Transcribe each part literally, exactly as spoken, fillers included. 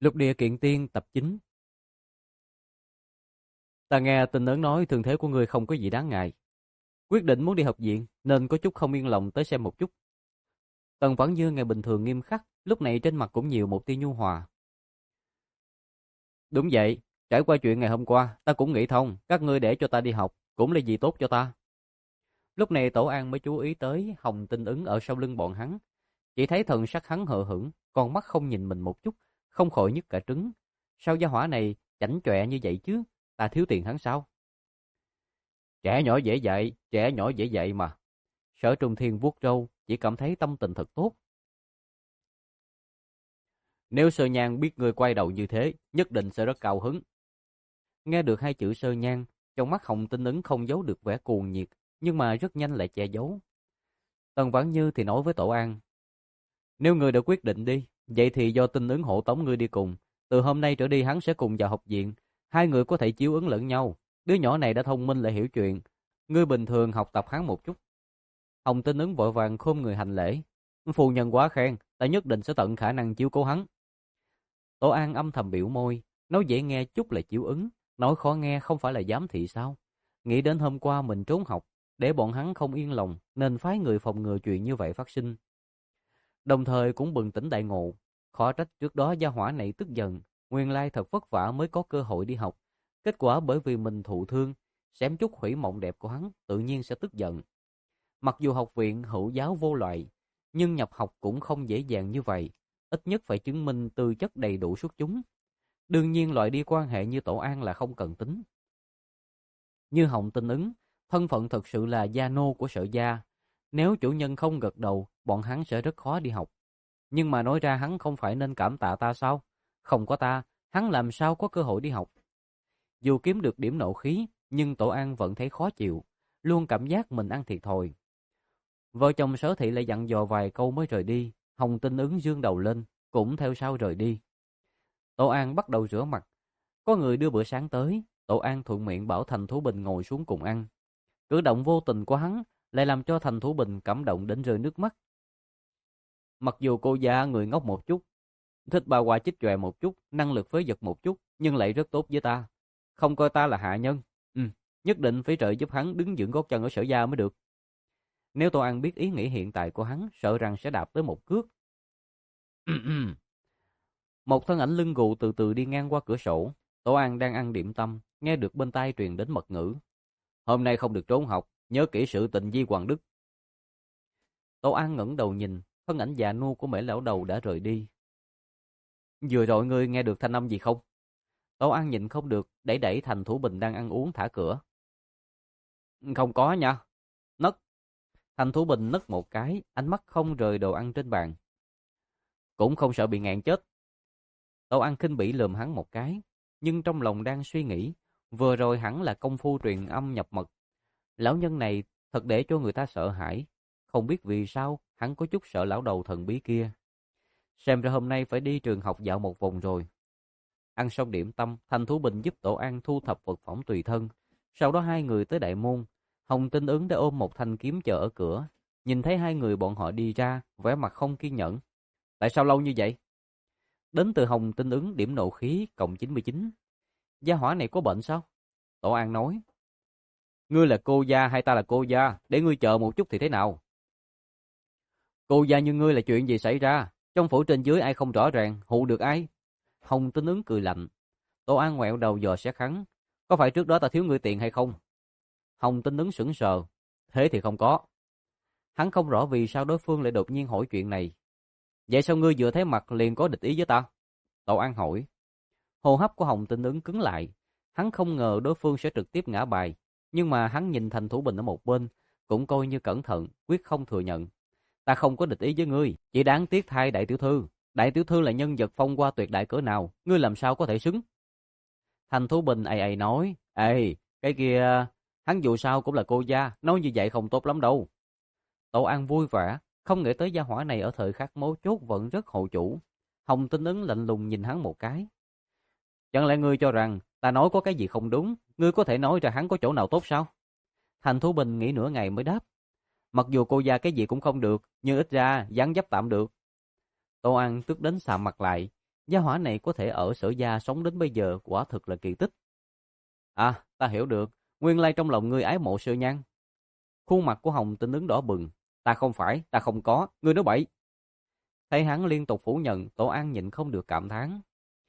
Lục địa kiện tiên tập chín. Ta nghe tin ấn nói thương thế của ngươi không có gì đáng ngại. Quyết định muốn đi học viện nên có chút không yên lòng tới xem một chút. Tần Vãn Như ngày bình thường nghiêm khắc, lúc này trên mặt cũng nhiều một tia nhu hòa. Đúng vậy, trải qua chuyện ngày hôm qua, ta cũng nghĩ thông, các ngươi để cho ta đi học, cũng là gì tốt cho ta. Lúc này Tổ An mới chú ý tới Hồng Tinh Ứng ở sau lưng bọn hắn. Chỉ thấy thần sắc hắn hờ hững, con mắt không nhìn mình một chút, không khỏi nhức cả trứng. Sao gia hỏa này chảnh chọe như vậy chứ, ta thiếu tiền hắn sao? Trẻ nhỏ dễ dạy, trẻ nhỏ dễ dạy mà. Sở Trùng Thiên vuốt râu, chỉ cảm thấy tâm tình thật tốt. Nếu Sơ Nhan biết người quay đầu như thế, nhất định sẽ rất cao hứng. Nghe được hai chữ Sơ Nhan, trong mắt Hồng Tinh Ứng không giấu được vẻ cuồng nhiệt, nhưng mà rất nhanh lại che giấu. Tần Vãn Như thì nói với Tổ An, nếu người đã quyết định đi, vậy thì do Tinh Ứng hộ tống ngươi đi cùng. Từ hôm nay trở đi hắn sẽ cùng vào học viện, hai người có thể chiếu ứng lẫn nhau. Đứa nhỏ này đã thông minh lại hiểu chuyện, ngươi bình thường học tập hắn một chút. Hồng Tinh Ứng vội vàng khom người hành lễ. Phu nhân quá khen, ta nhất định sẽ tận khả năng chiếu cố hắn. Tổ An âm thầm biểu môi, nói dễ nghe chút là chiếu ứng, nói khó nghe không phải là giám thị sao? Nghĩ đến hôm qua mình trốn học, để bọn hắn không yên lòng, nên phái người phòng ngừa chuyện như vậy phát sinh. Đồng thời cũng bừng tỉnh đại ngộ, khó trách trước đó gia hỏa này tức giận, nguyên lai thật vất vả mới có cơ hội đi học. Kết quả bởi vì mình thụ thương, xém chút hủy mộng đẹp của hắn, tự nhiên sẽ tức giận. Mặc dù học viện hữu giáo vô loại, nhưng nhập học cũng không dễ dàng như vậy, ít nhất phải chứng minh tư chất đầy đủ xuất chúng. Đương nhiên loại đi quan hệ như Tổ An là không cần tính. Như Hồng Tinh Ứng, thân phận thật sự là gia nô của Sở gia, nếu chủ nhân không gật đầu, bọn hắn sẽ rất khó đi học. Nhưng mà nói ra hắn không phải nên cảm tạ ta sao? Không có ta, hắn làm sao có cơ hội đi học? Dù kiếm được điểm nộ khí, nhưng Tổ An vẫn thấy khó chịu, luôn cảm giác mình ăn thiệt thòi. Vợ chồng Sở Thị lại dặn dò vài câu mới rời đi. Hồng Tinh Ứng dương đầu lên, cũng theo sau rời đi. Tổ An bắt đầu rửa mặt. Có người đưa bữa sáng tới, Tổ An thuận miệng bảo Thành Thú Bình ngồi xuống cùng ăn. Cử động vô tình của hắn lại làm cho Thành Thú Bình cảm động đến rơi nước mắt. Mặc dù cô già người ngốc một chút, thích bà quả chích chòe một chút, năng lực phế vật một chút, nhưng lại rất tốt với ta. Không coi ta là hạ nhân. Ừ, nhất định phải trợ giúp hắn đứng vững gót chân ở Sở gia mới được. Nếu Tổ An biết ý nghĩ hiện tại của hắn, sợ rằng sẽ đạp tới một cước. Một thân ảnh lưng gù từ từ đi ngang qua cửa sổ. Tổ An đang ăn điểm tâm, nghe được bên tai truyền đến mật ngữ. Hôm nay không được trốn học, nhớ kỹ sự tình Di Hoàng Đức. Tổ An ngẩng đầu nhìn, thân ảnh già nua của Mễ lão đầu đã rời đi. Vừa rồi ngươi nghe được thanh âm gì không? Tổ An nhịn không được, đẩy đẩy Thành Thủ Bình đang ăn uống thả cửa. Không có nha. Nấc. Thành Thủ Bình nấc một cái, ánh mắt không rời đồ ăn trên bàn. Cũng không sợ bị ngạn chết. Tổ An khinh bỉ lườm hắn một cái, nhưng trong lòng đang suy nghĩ, vừa rồi hẳn là công phu truyền âm nhập mật. Lão nhân này thật để cho người ta sợ hãi, không biết vì sao hắn có chút sợ lão đầu thần bí kia. Xem ra hôm nay phải đi trường học dạo một vòng rồi. Ăn xong điểm tâm, Thành Thú Bình giúp Tổ An thu thập vật phẩm tùy thân. Sau đó hai người tới đại môn. Hồng Tinh Ứng đã ôm một thanh kiếm chờ ở cửa. Nhìn thấy hai người bọn họ đi ra, vẻ mặt không kiên nhẫn. Tại sao lâu như vậy? Đến từ Hồng Tinh Ứng điểm nộ khí cộng chín mươi chín. Gia hỏa này có bệnh sao? Tổ An nói. Ngươi là cô gia hay ta là cô gia? Để ngươi chờ một chút thì thế nào? Cô gia như ngươi là chuyện gì xảy ra? Trong phủ trên dưới ai không rõ ràng, hù được ai? Hồng Tinh Ứng cười lạnh. Tổ An ngoẹo đầu dò xét hắn. Có phải trước đó ta thiếu ngươi tiền hay không? Hồng Tinh Ứng sững sờ. Thế thì không có. Hắn không rõ vì sao đối phương lại đột nhiên hỏi chuyện này. Vậy sao ngươi vừa thấy mặt liền có địch ý với ta? Tổ An hỏi. Hô hấp của Hồng Tinh Ứng cứng lại. Hắn không ngờ đối phương sẽ trực tiếp ngã bài. Nhưng mà hắn nhìn Thành Thủ Bình ở một bên, cũng coi như cẩn thận, quyết không thừa nhận. Ta không có địch ý với ngươi, chỉ đáng tiếc thay đại tiểu thư. Đại tiểu thư là nhân vật phong hoa tuyệt đại cỡ nào, ngươi làm sao có thể xứng? Thành Thủ Bình ầy ầy nói. Ê, cái kia, hắn dù sao cũng là cô gia, nói như vậy không tốt lắm đâu. Tổ An vui vẻ, không nghĩ tới gia hỏa này ở thời khắc mấu chốt vẫn rất hộ chủ. Hồng Tinh Ứng lạnh lùng nhìn hắn một cái. Chẳng lẽ ngươi cho rằng ta nói có cái gì không đúng, ngươi có thể nói ra hắn có chỗ nào tốt sao? Thành Thủ Bình nghĩ nửa ngày mới đáp. Mặc dù cô gia cái gì cũng không được, nhưng ít ra dáng dấp tạm được. Tô An tức đến sạm mặt lại, Gia hỏa này có thể ở Sở Gia sống đến bây giờ quả thực là kỳ tích. À, ta hiểu được, nguyên lai trong lòng ngươi ái mộ Sơ Nhan. Khuôn mặt của Hồng Tinh Ứng đỏ bừng. Ta không phải, ta không có, ngươi nói bậy. Thấy hắn liên tục phủ nhận, Tổ An nhịn không được cảm thán.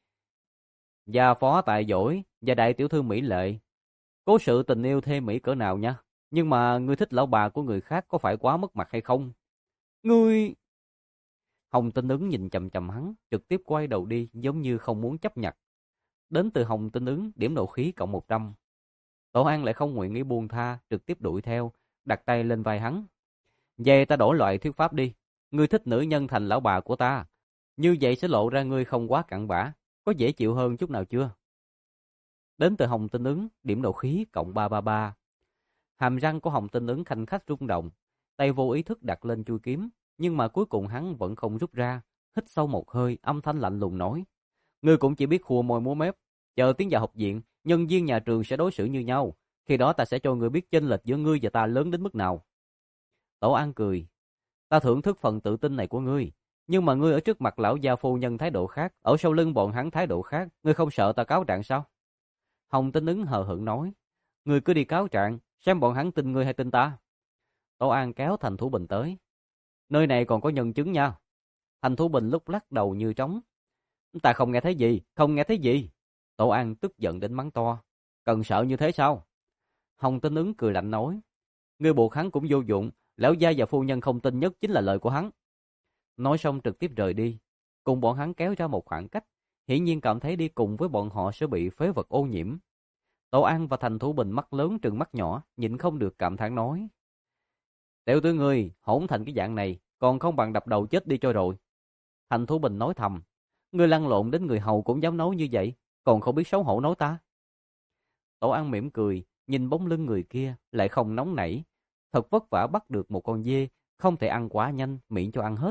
Gia phó tài giỏi và đại tiểu thư mỹ lệ. Cố sự tình yêu thê mỹ cỡ nào nha. Nhưng mà ngươi thích lão bà của người khác có phải quá mất mặt hay không? Ngươi... Hồng Tinh Ứng nhìn chằm chằm hắn, trực tiếp quay đầu đi giống như không muốn chấp nhận. Đến từ Hồng Tinh Ứng, điểm nộ khí cộng một trăm. Tổ An lại không nguyện ý buông tha, trực tiếp đuổi theo, đặt tay lên vai hắn. Về ta đổi loại thuyết pháp đi. Ngươi thích nữ nhân thành lão bà của ta. Như vậy sẽ lộ ra ngươi không quá cặn bã. Có dễ chịu hơn chút nào chưa? Đến từ Hồng Tinh Ứng, điểm nộ khí cộng ba trăm ba mươi ba. Hàm răng của Hồng Tinh Ứng khanh khách rung động, tay vô ý thức đặt lên chui kiếm, nhưng mà cuối cùng hắn vẫn không rút ra. Hít sâu một hơi, âm thanh lạnh lùng nói: ngươi cũng chỉ biết khua môi múa mép. Chờ tiến vào học viện, nhân viên nhà trường sẽ đối xử như nhau. Khi đó ta sẽ cho ngươi biết chênh lệch giữa ngươi và ta lớn đến mức nào. Tổ An cười: ta thưởng thức phần tự tin này của ngươi, nhưng mà ngươi ở trước mặt lão gia phu nhân thái độ khác, ở sau lưng bọn hắn thái độ khác, ngươi không sợ ta cáo trạng sao? Hồng Tinh Ứng hờ hững nói: ngươi cứ đi cáo trạng, xem bọn hắn tin ngươi hay tin ta. Tổ An kéo Thành Thủ Bình tới: nơi này còn có nhân chứng nha. Thành Thủ Bình lúc lắc đầu như trống: ta không nghe thấy gì, không nghe thấy gì. Tổ An tức giận đến mắng to: cần sợ như thế sao? Hồng Tinh Ứng cười lạnh nói: ngươi buộc hắn cũng vô dụng, lão gia và phu nhân không tin nhất chính là lời của hắn. Nói xong trực tiếp rời đi, cùng bọn hắn kéo ra một khoảng cách, hiển nhiên cảm thấy đi cùng với bọn họ sẽ bị phế vật ô nhiễm. Tổ An và Thành Thủ Bình mắt lớn trừng mắt nhỏ, nhịn không được cảm thán nói: tiểu tử ngươi hỗn thành cái dạng này, còn không bằng đập đầu chết đi cho rồi. Thành Thủ Bình nói thầm: ngươi lăn lộn đến người hầu cũng dám nói như vậy, còn không biết xấu hổ nói ta. Tổ An mỉm cười, nhìn bóng lưng người kia, lại không nóng nảy. Thật vất vả bắt được một con dê, không thể ăn quá nhanh, miễn cho ăn hết.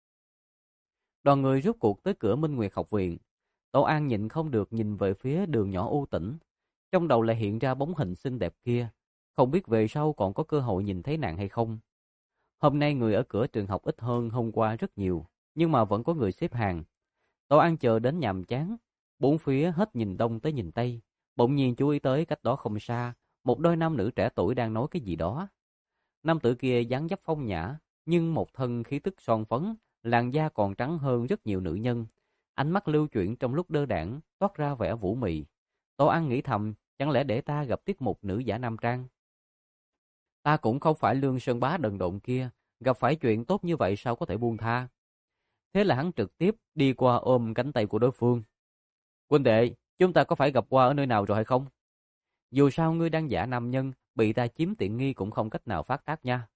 Đoàn người rút cuộc tới cửa Minh Nguyệt học viện. Tổ An nhịn không được nhìn về phía đường nhỏ u tĩnh. Trong đầu lại hiện ra bóng hình xinh đẹp kia. Không biết về sau còn có cơ hội nhìn thấy nàng hay không. Hôm nay người ở cửa trường học ít hơn hôm qua rất nhiều, nhưng mà vẫn có người xếp hàng. Tổ An chờ đến nhàm chán, bốn phía hết nhìn đông tới nhìn tây, bỗng nhiên chú ý tới cách đó không xa, một đôi nam nữ trẻ tuổi đang nói cái gì đó. Nam tử kia dáng dấp phong nhã, nhưng một thân khí tức son phấn, làn da còn trắng hơn rất nhiều nữ nhân. Ánh mắt lưu chuyển trong lúc đơ đãng, toát ra vẻ vũ mị. Tổ An nghĩ thầm, chẳng lẽ để ta gặp tiết mục nữ giả nam trang? Ta cũng không phải Lương Sơn Bá đần độn kia, gặp phải chuyện tốt như vậy sao có thể buông tha. Thế là hắn trực tiếp đi qua ôm cánh tay của đối phương. Huynh đệ, chúng ta có phải gặp qua ở nơi nào rồi hay không? Dù sao ngươi đang giả nam nhân, bị ta chiếm tiện nghi cũng không cách nào phát tác nha.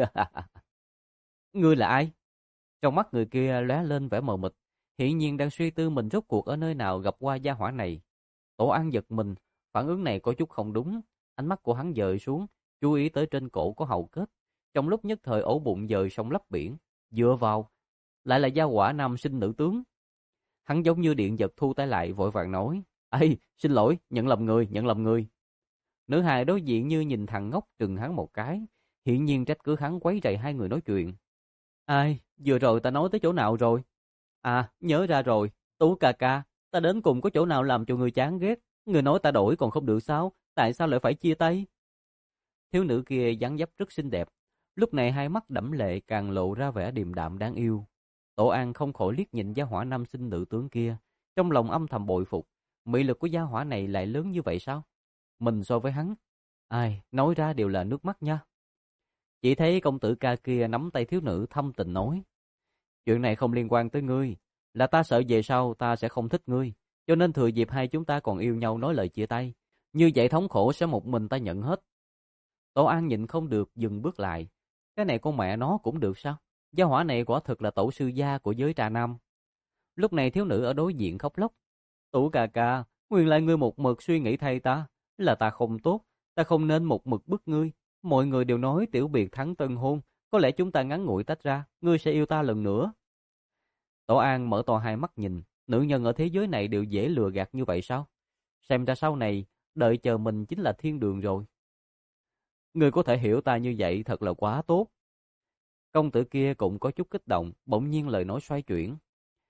Ngươi là ai? Trong mắt người kia lóe lên vẻ mờ mịt, hiển nhiên đang suy tư mình rốt cuộc ở nơi nào gặp qua gia hỏa này. Tổ An giật mình, phản ứng này có chút không đúng, ánh mắt của hắn dời xuống, chú ý tới trên cổ có hầu kết. Trong lúc nhất thời ổ bụng dời sông lấp biển, dựa vào, lại là gia hỏa nam sinh nữ tướng. Hắn giống như điện giật thu tay lại vội vàng nói: ây, xin lỗi, nhận lầm người, nhận lầm người. Nữ hài đối diện như nhìn thằng ngốc trừng hắn một cái, hiển nhiên trách cứ hắn quấy rầy hai người nói chuyện. Ai, vừa rồi ta nói tới chỗ nào rồi? À, nhớ ra rồi, Tú ca ca, ta đến cùng có chỗ nào làm cho người chán ghét? Người nói ta đổi còn không được sao? Tại sao lại phải chia tay? Thiếu nữ kia dáng dấp rất xinh đẹp, lúc này hai mắt đẫm lệ càng lộ ra vẻ điềm đạm đáng yêu. Tổ An không khỏi liếc nhìn gia hỏa nam sinh nữ tướng kia, trong lòng âm thầm bội phục, mị lực của gia hỏa này lại lớn như vậy sao? Mình so với hắn, ai, nói ra đều là nước mắt nha. Chỉ thấy công tử ca kia nắm tay thiếu nữ thâm tình nói: chuyện này không liên quan tới ngươi, là ta sợ về sau ta sẽ không thích ngươi, cho nên thừa dịp hai chúng ta còn yêu nhau nói lời chia tay, như vậy thống khổ sẽ một mình ta nhận hết. Tổ An nhịn không được dừng bước lại, cái này con mẹ nó cũng được sao? Gia hỏa này quả thực là tổ sư gia của giới trà nam. Lúc này thiếu nữ ở đối diện khóc lóc: Tú ca ca, nguyên lại ngươi một mực suy nghĩ thay ta, là ta không tốt, ta không nên một mực bức ngươi. Mọi người đều nói tiểu biệt thắng tân hôn, có lẽ chúng ta ngắn ngủi tách ra, ngươi sẽ yêu ta lần nữa. Tổ An mở to hai mắt nhìn, nữ nhân ở thế giới này đều dễ lừa gạt như vậy sao? Xem ra sau này, đợi chờ mình chính là thiên đường rồi. Ngươi có thể hiểu ta như vậy thật là quá tốt. Công tử kia cũng có chút kích động, bỗng nhiên lời nói xoay chuyển.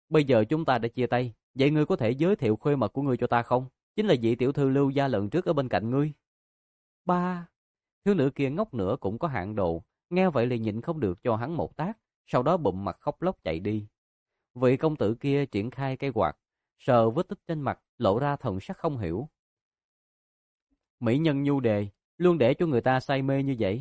Bây giờ chúng ta đã chia tay, vậy ngươi có thể giới thiệu khuê mật của ngươi cho ta không? Chính là vị tiểu thư Lưu gia lần trước ở bên cạnh ngươi. Ba, thiếu nữ kia ngốc nữa cũng có hạn độ, nghe vậy liền nhịn không được cho hắn một tát, sau đó bụm mặt khóc lóc chạy đi. Vị công tử kia triển khai cây quạt, sờ vết tích trên mặt, lộ ra thần sắc không hiểu. Mỹ nhân nhu đề, luôn để cho người ta say mê như vậy.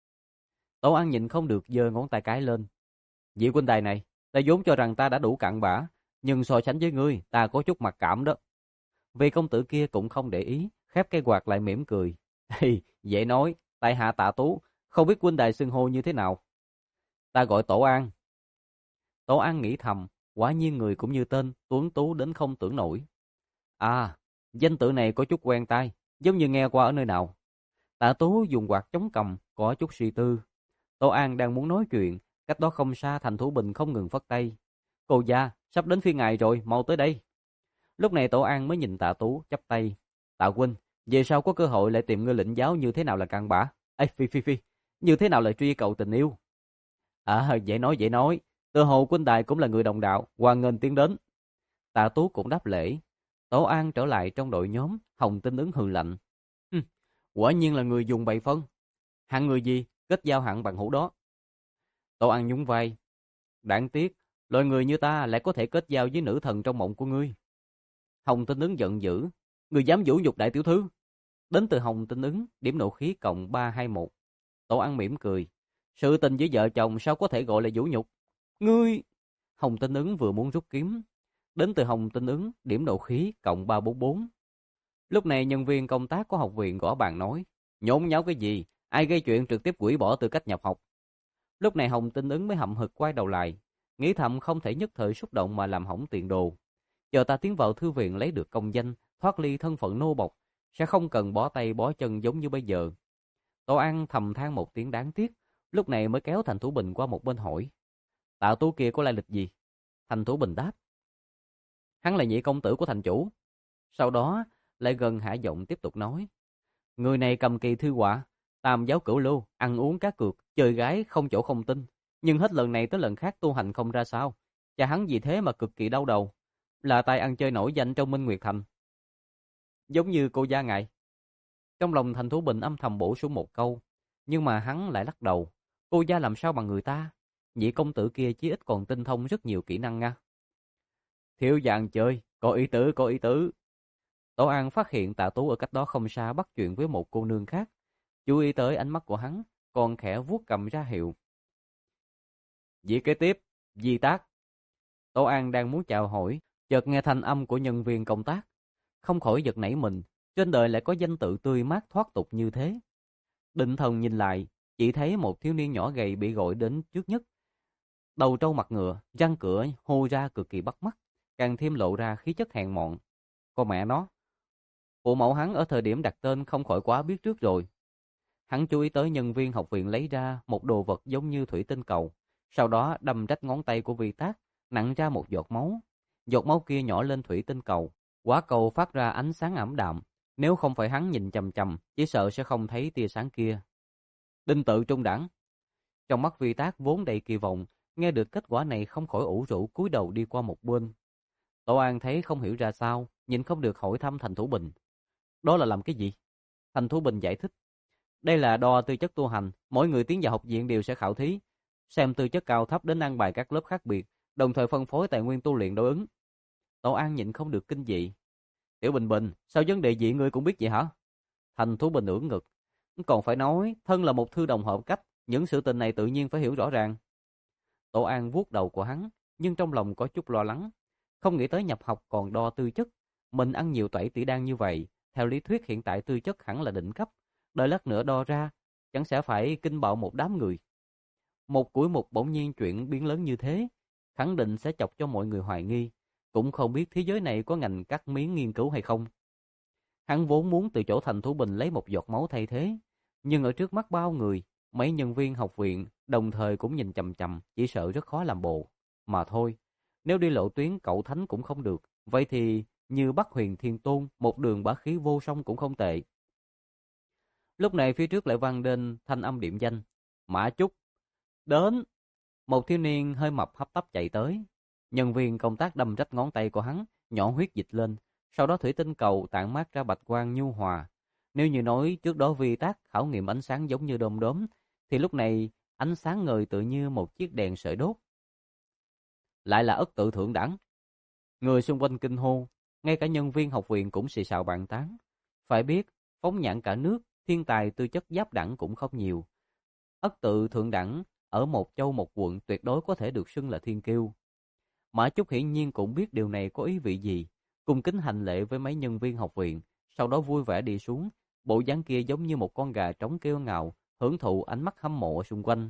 Tổ An nhịn không được giơ ngón tay cái lên. Vị huynh đài này, ta vốn cho rằng ta đã đủ cặn bã, nhưng so sánh với ngươi, ta có chút mặc cảm đó. Vị công tử kia cũng không để ý, khép cây quạt lại mỉm cười. Hey, dễ nói, tại hạ Tạ Tú, không biết huynh đài xưng hô như thế nào. Ta gọi Tổ An. Tổ An nghĩ thầm, quả nhiên người cũng như tên, tuấn tú đến không tưởng nổi. À, danh tự này có chút quen tai, giống như nghe qua ở nơi nào. Tạ Tú dùng quạt chống cằm, có chút suy tư. Tổ An đang muốn nói chuyện, cách đó không xa Thành Thủ Bình không ngừng phất tay. Cô gia, sắp đến phiên ngài rồi, mau tới đây. Lúc này Tổ An mới nhìn Tạ Tú, chắp tay. Tạ huynh, về sau có cơ hội lại tìm ngươi lĩnh giáo như thế nào là cặn bã. Ê, phi phi phi, như thế nào là truy cầu tình yêu. À, dễ nói dễ nói, tự hồ huynh đài cũng là người đồng đạo, hoan nghênh tiến đến. Tạ Tú cũng đáp lễ. Tổ An trở lại trong đội nhóm, Hồng Tinh ứng hừ lạnh. Hừ, quả nhiên là người dùng bày phân. Hạng người gì, kết giao hạng bằng hữu đó. Tổ An nhún vai. Đáng tiếc, loài người như ta lại có thể kết giao với nữ thần trong mộng của ngươi. Hồng Tinh ứng giận dữ. Ngươi dám vũ nhục đại tiểu thư. Đến từ Hồng Tinh ứng, điểm nộ khí cộng ba hai một. Tổ An mỉm cười. Sự tình với vợ chồng sao có thể gọi là vũ nhục? Ngươi... Hồng Tinh ứng vừa muốn rút kiếm. Đến từ Hồng Tinh ứng, điểm nộ khí cộng ba bốn bốn. Lúc này nhân viên công tác của học viện gõ bàn nói. Nhốn nháo cái gì? Ai gây chuyện trực tiếp hủy bỏ tư cách nhập học? Lúc này Hồng Tinh ứng mới hậm hực quay đầu lại. Nghĩ thầm không thể nhất thời xúc động mà làm hỏng tiền đồ. Chờ ta tiến vào thư viện lấy được công danh, thoát ly thân phận nô bộc, sẽ không cần bó tay bó chân giống như bây giờ. Tổ An thầm than một tiếng đáng tiếc, lúc này mới kéo Thành Thủ Bình qua một bên hỏi. Tạ Tú kia có lai lịch gì? Thành Thủ Bình đáp. Hắn là nhị công tử của thành chủ. Sau đó lại gần hạ giọng tiếp tục nói. Người này cầm kỳ thư họa, tam giáo cửu lưu, ăn uống cá cược, chơi gái không chỗ không tin. Nhưng hết lần này tới lần khác tu hành không ra sao. Cha hắn vì thế mà cực kỳ đau đầu. Là tài ăn chơi nổi danh trong Minh Nguyệt Thành. Giống như cô gia ngài. Trong lòng Thành Thủ Bình âm thầm bổ sung một câu. Nhưng mà hắn lại lắc đầu. Cô gia làm sao bằng người ta? Nhị công tử kia chí ít còn tinh thông rất nhiều kỹ năng nha. Thiếu dạng chơi, có ý tứ, có ý tứ. Tổ An phát hiện Tạ Tú ở cách đó không xa bắt chuyện với một cô nương khác. Chú ý tới ánh mắt của hắn, còn khẽ vuốt cầm ra hiệu. Vị kế tiếp, Di Tác. Tổ An đang muốn chào hỏi, chợt nghe thanh âm của nhân viên công tác. Không khỏi giật nảy mình, trên đời lại có danh tự tươi mát thoát tục như thế. Định thần nhìn lại, chỉ thấy một thiếu niên nhỏ gầy bị gọi đến trước nhất. Đầu trâu mặt ngựa, răng cửa hô ra cực kỳ bắt mắt, càng thêm lộ ra khí chất hèn mọn. Con mẹ nó, phụ mẫu hắn ở thời điểm đặt tên không khỏi quá biết trước rồi. Hắn chú ý tới nhân viên học viện lấy ra một đồ vật giống như thủy tinh cầu, sau đó đâm rách ngón tay của Vi Tác, nặn ra một giọt máu. Giọt máu kia nhỏ lên thủy tinh cầu, quả cầu phát ra ánh sáng ảm đạm. Nếu không phải hắn nhìn chằm chằm, chỉ sợ sẽ không thấy tia sáng kia. Đinh tự trung đẳng. Trong mắt Vi Tác vốn đầy kỳ vọng, nghe được kết quả này không khỏi ủ rũ cúi đầu đi qua một bên. Tổ An thấy không hiểu ra sao, nhìn không được hỏi thăm Thành Thủ Bình. Đó là làm cái gì? Thành Thủ Bình giải thích. Đây là đo tư chất tu hành, mỗi người tiến vào học viện đều sẽ khảo thí, xem tư chất cao thấp đến an bài các lớp khác biệt, đồng thời phân phối tài nguyên tu luyện đối ứng. Tổ An nhịn không được kinh dị. Tiểu Bình Bình, sao vấn đề gì ngươi cũng biết vậy hả? Thành Thủ Bình ưỡn ngực. Còn phải nói, thân là một thư đồng hợp cách, những sự tình này tự nhiên phải hiểu rõ ràng. Tổ An vuốt đầu của hắn, nhưng trong lòng có chút lo lắng. Không nghĩ tới nhập học còn đo tư chất. Mình ăn nhiều tẩy tỷ đan như vậy, theo lý thuyết hiện tại tư chất hẳn là đỉnh cấp. Đợi lát nữa đo ra, chẳng sẽ phải kinh bạo một đám người. Một củi mục bỗng nhiên chuyển biến lớn như thế, khẳng định sẽ chọc cho mọi người hoài nghi. Cũng không biết thế giới này có ngành cắt miếng nghiên cứu hay không. Hắn vốn muốn từ chỗ Thành Thủ Bình lấy một giọt máu thay thế, nhưng ở trước mắt bao người, mấy nhân viên học viện đồng thời cũng nhìn chằm chằm, chỉ sợ rất khó làm bộ. Mà thôi, nếu đi lộ tuyến cậu thánh cũng không được, vậy thì như Bắc Huyền Thiên Tôn, một đường bá khí vô song cũng không tệ. Lúc này phía trước lại vang lên thanh âm điểm danh. Mã Chúc. Đến. Một thiếu niên hơi mập hấp tấp chạy tới. Nhân viên công tác đâm rách ngón tay của hắn, nhỏ huyết dịch lên, sau đó thủy tinh cầu tản mát ra bạch quang nhu hòa. Nếu như nói trước đó vi tác khảo nghiệm ánh sáng giống như đom đóm, thì lúc này ánh sáng ngời tự như một chiếc đèn sợi đốt. Lại là ất tự thượng đẳng. Người xung quanh kinh hô, ngay cả nhân viên học viện cũng xì xào bàn tán. Phải biết, phóng nhãn cả nước, thiên tài tư chất giáp đẳng cũng không nhiều. Ất tự thượng đẳng ở một châu một quận tuyệt đối có thể được xưng là thiên kiêu. Mã Chúc hiển nhiên cũng biết điều này có ý vị gì, cung kính hành lễ với mấy nhân viên học viện, sau đó vui vẻ đi xuống, bộ dáng kia giống như một con gà trống kêu ngạo, hưởng thụ ánh mắt hâm mộ xung quanh.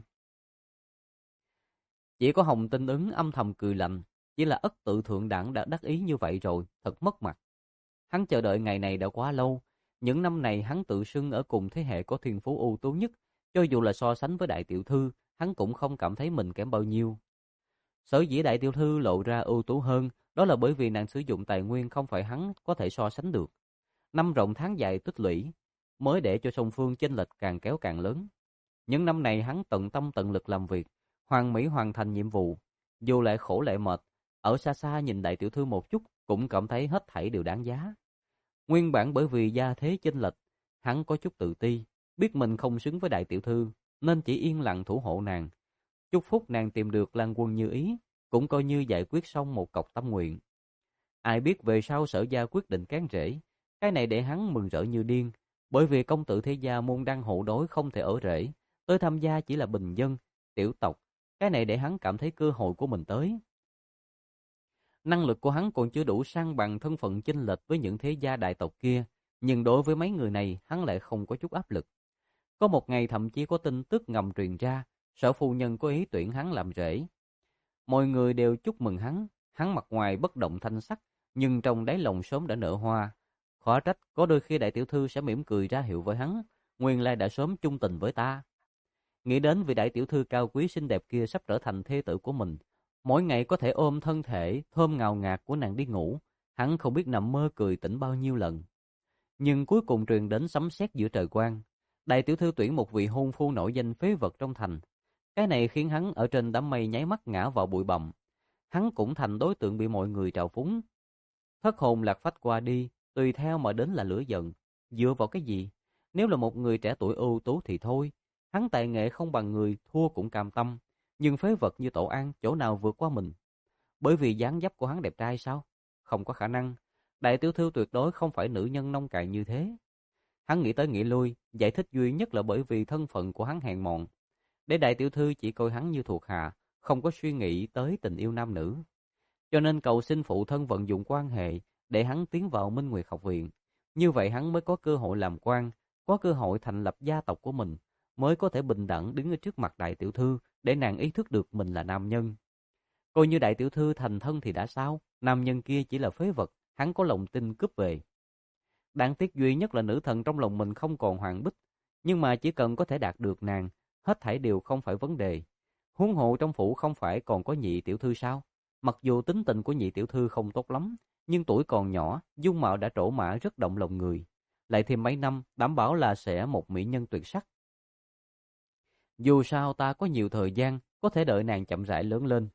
Chỉ có Hồng Tinh Ứng âm thầm cười lạnh, chỉ là ất tự thượng đẳng đã đắc ý như vậy rồi, thật mất mặt. Hắn chờ đợi ngày này đã quá lâu, những năm này hắn tự xưng ở cùng thế hệ có thiên phú ưu tú nhất, cho dù là so sánh với đại tiểu thư, hắn cũng không cảm thấy mình kém bao nhiêu. Sở dĩ đại tiểu thư lộ ra ưu tú hơn, đó là bởi vì nàng sử dụng tài nguyên không phải hắn có thể so sánh được. Năm rộng tháng dài tích lũy, mới để cho song phương chênh lệch càng kéo càng lớn. Những năm này hắn tận tâm tận lực làm việc, hoàn mỹ hoàn thành nhiệm vụ, dù lại khổ lại mệt, ở xa xa nhìn đại tiểu thư một chút cũng cảm thấy hết thảy đều đáng giá. Nguyên bản bởi vì gia thế chênh lệch, hắn có chút tự ti, biết mình không xứng với đại tiểu thư, nên chỉ yên lặng thủ hộ nàng. Chúc phúc nàng tìm được Lan Quân như ý, cũng coi như giải quyết xong một cọc tâm nguyện. Ai biết về sau Sở gia quyết định cán rễ, cái này để hắn mừng rỡ như điên, bởi vì công tử thế gia môn đăng hộ đối không thể ở rễ, tới tham gia chỉ là bình dân, tiểu tộc, cái này để hắn cảm thấy cơ hội của mình tới. Năng lực của hắn còn chưa đủ sang bằng thân phận chênh lệch với những thế gia đại tộc kia, nhưng đối với mấy người này hắn lại không có chút áp lực. Có một ngày thậm chí có tin tức ngầm truyền ra, Sở phu nhân có ý tuyển hắn làm rể. Mọi người đều chúc mừng hắn, hắn mặt ngoài bất động thanh sắc, nhưng trong đáy lòng sớm đã nở hoa. Khó trách có đôi khi đại tiểu thư sẽ mỉm cười ra hiệu với hắn, nguyên lai đã sớm chung tình với ta. Nghĩ đến vị đại tiểu thư cao quý xinh đẹp kia sắp trở thành thê tử của mình, mỗi ngày có thể ôm thân thể thơm ngào ngạt của nàng đi ngủ, hắn không biết nằm mơ cười tỉnh bao nhiêu lần. Nhưng cuối cùng truyền đến sấm sét giữa trời quang, đại tiểu thư tuyển một vị hôn phu nổi danh phế vật trong thành. Cái này khiến hắn ở trên đám mây nháy mắt ngã vào bụi bặm. Hắn cũng thành đối tượng bị mọi người trào phúng. Thất hồn lạc phách qua đi, tùy theo mà đến là lửa giận. Dựa vào cái gì? Nếu là một người trẻ tuổi ưu tú thì thôi. Hắn tài nghệ không bằng người, thua cũng cam tâm. Nhưng phế vật như Tổ An chỗ nào vượt qua mình? Bởi vì dáng dấp của hắn đẹp trai sao? Không có khả năng. Đại tiểu thư tuyệt đối không phải nữ nhân nông cạn như thế. Hắn nghĩ tới nghĩ lui, giải thích duy nhất là bởi vì thân phận của hắn hèn mọn. Để đại tiểu thư chỉ coi hắn như thuộc hạ, không có suy nghĩ tới tình yêu nam nữ. Cho nên cầu xin phụ thân vận dụng quan hệ để hắn tiến vào Minh Nguyệt học viện. Như vậy hắn mới có cơ hội làm quan, có cơ hội thành lập gia tộc của mình, mới có thể bình đẳng đứng ở trước mặt đại tiểu thư để nàng ý thức được mình là nam nhân. Coi như đại tiểu thư thành thân thì đã sao, nam nhân kia chỉ là phế vật, hắn có lòng tin cướp về. Đáng tiếc duy nhất là nữ thần trong lòng mình không còn Hoàng Bích, nhưng mà chỉ cần có thể đạt được nàng, hết thảy đều không phải vấn đề. Huống hộ trong phủ không phải còn có nhị tiểu thư sao? Mặc dù tính tình của nhị tiểu thư không tốt lắm, nhưng tuổi còn nhỏ, dung mạo đã trổ mã rất động lòng người. Lại thêm mấy năm, đảm bảo là sẽ một mỹ nhân tuyệt sắc. Dù sao ta có nhiều thời gian, có thể đợi nàng chậm rãi lớn lên.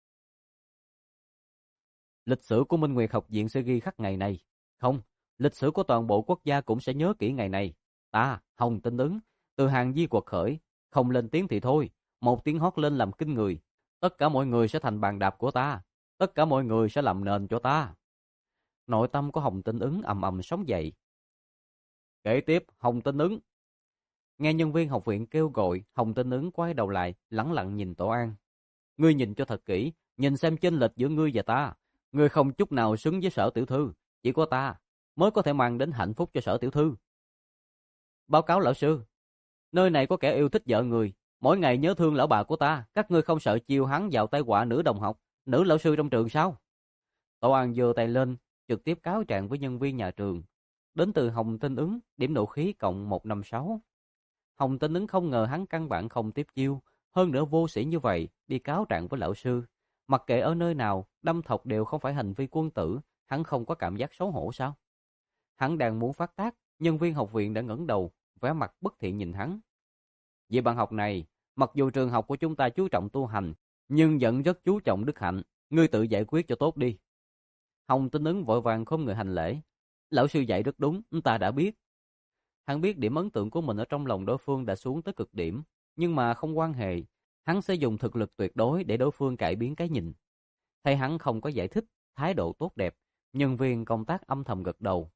Lịch sử của Minh Nguyệt học viện sẽ ghi khắc ngày này. Không, lịch sử của toàn bộ quốc gia cũng sẽ nhớ kỹ ngày này. Ta, Hồng Tinh Ứng, từ hàng di quật khởi, không lên tiếng thì thôi, một tiếng hót lên làm kinh người. Tất cả mọi người sẽ thành bàn đạp của ta, tất cả mọi người sẽ làm nền cho ta. Nội tâm của Hồng Tinh Ứng ầm ầm sóng dậy. Kế tiếp, Hồng Tinh Ứng. Nghe nhân viên học viện kêu gọi, Hồng Tinh Ứng quay đầu lại, lẳng lặng nhìn Tổ An. Ngươi nhìn cho thật kỹ, nhìn xem chênh lệch giữa ngươi và ta. Ngươi không chút nào xứng với Sở tiểu thư, chỉ có ta mới có thể mang đến hạnh phúc cho Sở tiểu thư. Báo cáo lão sư, nơi này có kẻ yêu thích vợ người, mỗi ngày nhớ thương lão bà của ta, các ngươi không sợ chiêu hắn vào tai họa nữ đồng học, nữ lão sư trong trường sao? Tổ An giơ tay lên, trực tiếp cáo trạng với nhân viên nhà trường. Đến từ Hồng Tinh Ứng, điểm nộ khí cộng một trăm năm mươi sáu. Hồng Tinh Ứng không ngờ hắn căn bản không tiếp chiêu, hơn nữa vô sĩ như vậy, đi cáo trạng với lão sư. Mặc kệ ở nơi nào, đâm thọc đều không phải hành vi quân tử, hắn không có cảm giác xấu hổ sao? Hắn đang muốn phát tác, nhân viên học viện đã ngẩng đầu, vẻ mặt bất thiện nhìn hắn. Về bạn học này, mặc dù trường học của chúng ta chú trọng tu hành, nhưng vẫn rất chú trọng đức hạnh. Ngươi tự giải quyết cho tốt đi. Hồng Tinh Ứng vội vàng khom người hành lễ. Lão sư dạy rất đúng, ta đã biết. Hắn biết điểm ấn tượng của mình ở trong lòng đối phương đã xuống tới cực điểm, nhưng mà không quan hệ, hắn sẽ dùng thực lực tuyệt đối để đối phương cải biến cái nhìn. Thấy hắn không có giải thích, thái độ tốt đẹp, nhân viên công tác âm thầm gật đầu.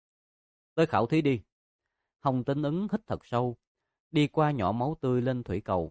Tới khảo thí đi. Hồng Tinh Ứng hít thật sâu, đi qua nhỏ máu tươi lên thủy cầu.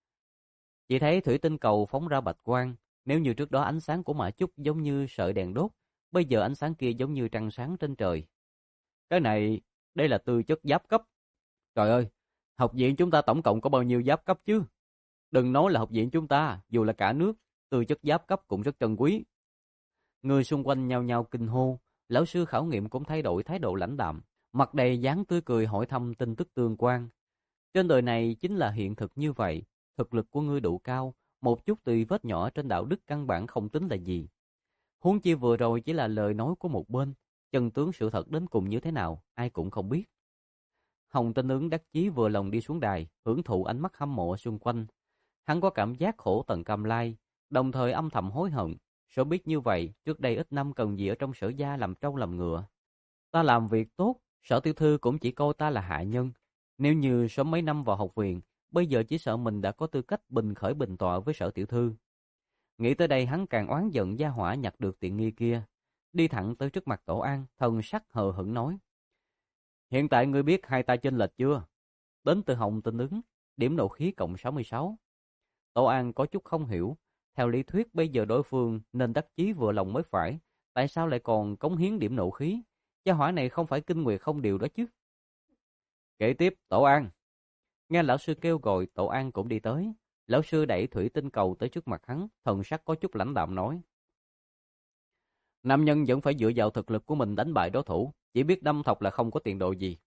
Chỉ thấy thủy tinh cầu phóng ra bạch quang, nếu như trước đó ánh sáng của Mã Chúc giống như sợi đèn đốt, bây giờ ánh sáng kia giống như trăng sáng trên trời. Cái này, đây là tư chất giáp cấp. Trời ơi, học viện chúng ta tổng cộng có bao nhiêu giáp cấp chứ? Đừng nói là học viện chúng ta, dù là cả nước, tư chất giáp cấp cũng rất trân quý. Người xung quanh nhao nhao kinh hô, lão sư khảo nghiệm cũng thay đổi thái độ lãnh đạm, mặt đầy dáng tươi cười hỏi thăm tin tức tương quan. Trên đời này chính là hiện thực như vậy, thực lực của ngươi đủ cao, một chút tùy vết nhỏ trên đạo đức căn bản không tính là gì. Huống chi vừa rồi chỉ là lời nói của một bên, chân tướng sự thật đến cùng như thế nào, ai cũng không biết. Hồng Tinh Ứng đắc chí vừa lòng đi xuống đài, hưởng thụ ánh mắt hâm mộ xung quanh. Hắn có cảm giác khổ tận cam lai, đồng thời âm thầm hối hận. Sớm biết như vậy, trước đây ít năm cần gì ở trong Sở gia làm trâu làm ngựa. Ta làm việc tốt, Sở tiểu thư cũng chỉ coi ta là hạ nhân. Nếu như sớm mấy năm vào học viện, bây giờ chỉ sợ mình đã có tư cách bình khởi bình tọa với Sở tiểu thư. Nghĩ tới đây hắn càng oán giận gia hỏa nhặt được tiện nghi kia. Đi thẳng tới trước mặt Tổ An, thần sắc hờ hững nói. Hiện tại ngươi biết hai ta chênh lệch chưa? Đến từ Hồng Tinh Ứng, điểm nộ khí cộng sáu mươi sáu. Tổ An có chút không hiểu. Theo lý thuyết bây giờ đối phương nên đắc chí vừa lòng mới phải. Tại sao lại còn cống hiến điểm nộ khí? Gia hỏa này không phải kinh nguyệt không điều đó chứ. Kể tiếp, Tổ An. Nghe lão sư kêu gọi, Tổ An cũng đi tới. Lão sư đẩy thủy tinh cầu tới trước mặt hắn, thần sắc có chút lãnh đạm nói. Nam nhân vẫn phải dựa vào thực lực của mình đánh bại đối thủ, chỉ biết đâm thọc là không có tiền đồ gì.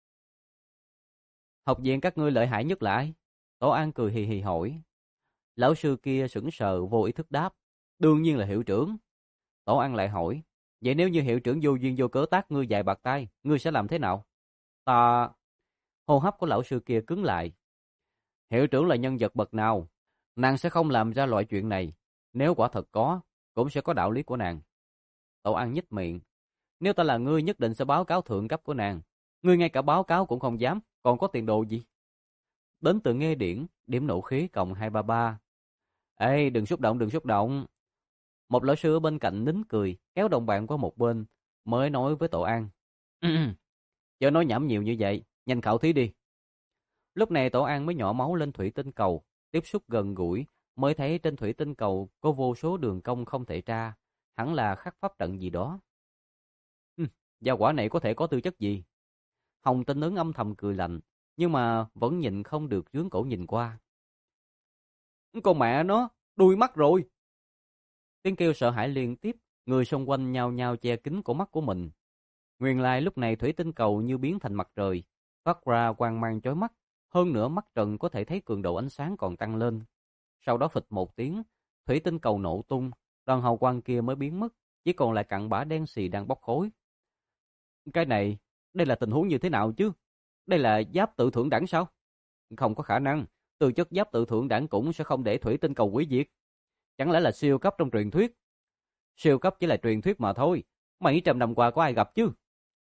Học viện các ngươi lợi hại nhất là ai? Tổ An cười hì hì hỏi. Lão sư kia sững sờ vô ý thức đáp. Đương nhiên là hiệu trưởng. Tổ An lại hỏi. Vậy nếu như hiệu trưởng vô duyên vô cớ tát ngươi vài bạt tay, ngươi sẽ làm thế nào? Ta... Hô hấp của lão sư kia cứng lại. Hiệu trưởng là nhân vật bậc nào? Nàng sẽ không làm ra loại chuyện này. Nếu quả thật có, cũng sẽ có đạo lý của nàng. Tổ An nhếch miệng. Nếu ta là ngươi nhất định sẽ báo cáo thượng cấp của nàng. Ngươi ngay cả báo cáo cũng không dám, còn có tiền đồ gì? Đến từ Nghe Điển, điểm nộ khí cộng hai trăm ba mươi ba. Ê, đừng xúc động, đừng xúc động. Một lão sư ở bên cạnh nín cười, kéo đồng bạn qua một bên, mới nói với Tổ An. Chớ nói nhảm nhiều như vậy, nhanh khảo thí đi. Lúc này Tổ An mới nhỏ máu lên thủy tinh cầu, tiếp xúc gần gũi, mới thấy trên thủy tinh cầu có vô số đường cong không thể tra, hẳn là khắc pháp trận gì đó. Ừ, gia quả này có thể có tư chất gì? Hồng Tinh Ứng âm thầm cười lạnh, nhưng mà vẫn nhịn không được dướng cổ nhìn qua. Con mẹ nó, đuôi mắt rồi. Tiếng kêu sợ hãi liên tiếp, người xung quanh nhao nhao che kín cổ mắt của mình. Nguyên lai lúc này thủy tinh cầu như biến thành mặt trời, phát ra quang mang chói mắt, hơn nữa mắt trần có thể thấy cường độ ánh sáng còn tăng lên. Sau đó phịch một tiếng, thủy tinh cầu nổ tung, đoàn hào quang kia mới biến mất, chỉ còn lại cặn bã đen xì đang bốc khói. Cái này, đây là tình huống như thế nào chứ? Đây là giáp tự thượng đẳng sao? Không có khả năng, tư chất giáp tự thượng đẳng cũng sẽ không để thủy tinh cầu hủy diệt. Chẳng lẽ là siêu cấp trong truyền thuyết? Siêu cấp chỉ là truyền thuyết mà thôi, mấy trăm năm qua có ai gặp chứ?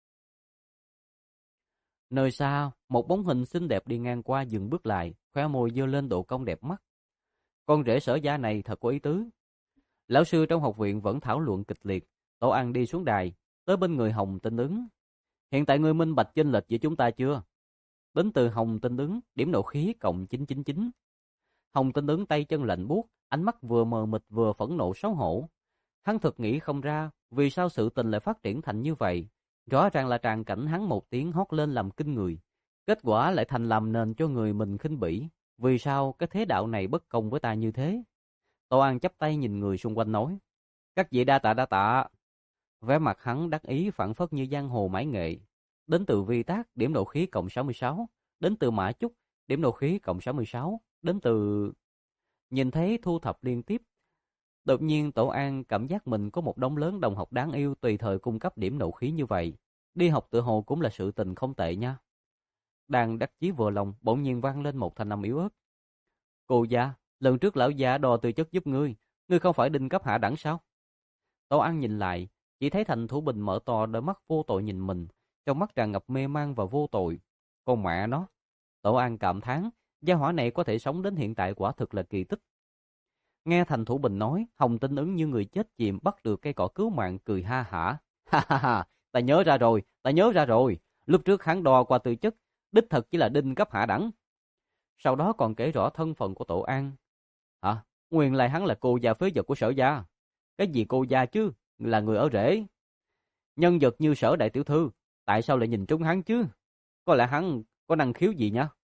Nơi xa, một bóng hình xinh đẹp đi ngang qua dừng bước lại, khóe môi giơ lên độ cong đẹp mắt. Con rể Sở gia này thật có ý tứ. Lão sư trong học viện vẫn thảo luận kịch liệt. Tổ An đi xuống đài, tới bên người Hồng Tinh Ứng. Hiện tại ngươi minh bạch chênh lệch giữa chúng ta chưa? Đến từ Hồng Tinh Ứng, điểm nộ khí cộng chín chín chín. Hồng Tinh Ứng tay chân lạnh buốt, ánh mắt vừa mờ mịt vừa phẫn nộ xấu hổ. Hắn thực nghĩ không ra vì sao sự tình lại phát triển thành như vậy. Rõ ràng là tràn cảnh hắn một tiếng hót lên làm kinh người, kết quả lại thành làm nền cho người mình khinh bỉ. Vì sao cái thế đạo này bất công với ta như thế? Tô An chắp tay nhìn người xung quanh nói. Các vị đa tạ đa tạ. Vẻ mặt hắn đắc ý phảng phất như giang hồ mãi nghệ. Đến từ Vi Tác, điểm nộ khí cộng sáu mươi sáu. Đến từ Mã Chúc, điểm nộ khí cộng sáu mươi sáu. Đến từ... Nhìn thấy thu thập liên tiếp, đột nhiên Tổ An cảm giác mình có một đống lớn đồng học đáng yêu tùy thời cung cấp điểm nộ khí như vậy. Đi học tự hồ cũng là sự tình không tệ nha. Đang đắc chí vừa lòng, bỗng nhiên vang lên một thanh âm yếu ớt. Cô gia, lần trước lão gia đo tư chất giúp ngươi, Ngươi không phải đinh cấp hạ đẳng sao? Tổ An nhìn lại, chỉ thấy Thành Thủ Bình mở to đôi mắt vô tội nhìn mình, trong mắt tràn ngập mê man và vô tội. Con mẹ nó! Tổ An cảm thán, gia hỏa này có thể sống đến hiện tại quả thực là kỳ tích. Nghe Thành Thủ Bình nói, Hồng Tinh Ứng như người chết chìm bắt được cây cỏ cứu mạng, cười ha hả. Ha ha ha, ta nhớ ra rồi, ta nhớ ra rồi. Lúc trước hắn đo qua tư chất, đích thực chỉ là đinh cấp hạ đẳng. Sau đó còn kể rõ thân phận của Tổ An. Hả? Nguyên lai hắn là cô gia phế vật của Sở gia. Cái gì cô gia chứ? Là người ở rễ. Nhân vật như Sở đại tiểu thư, tại sao lại nhìn trúng hắn chứ? Có lẽ hắn có năng khiếu gì nhá?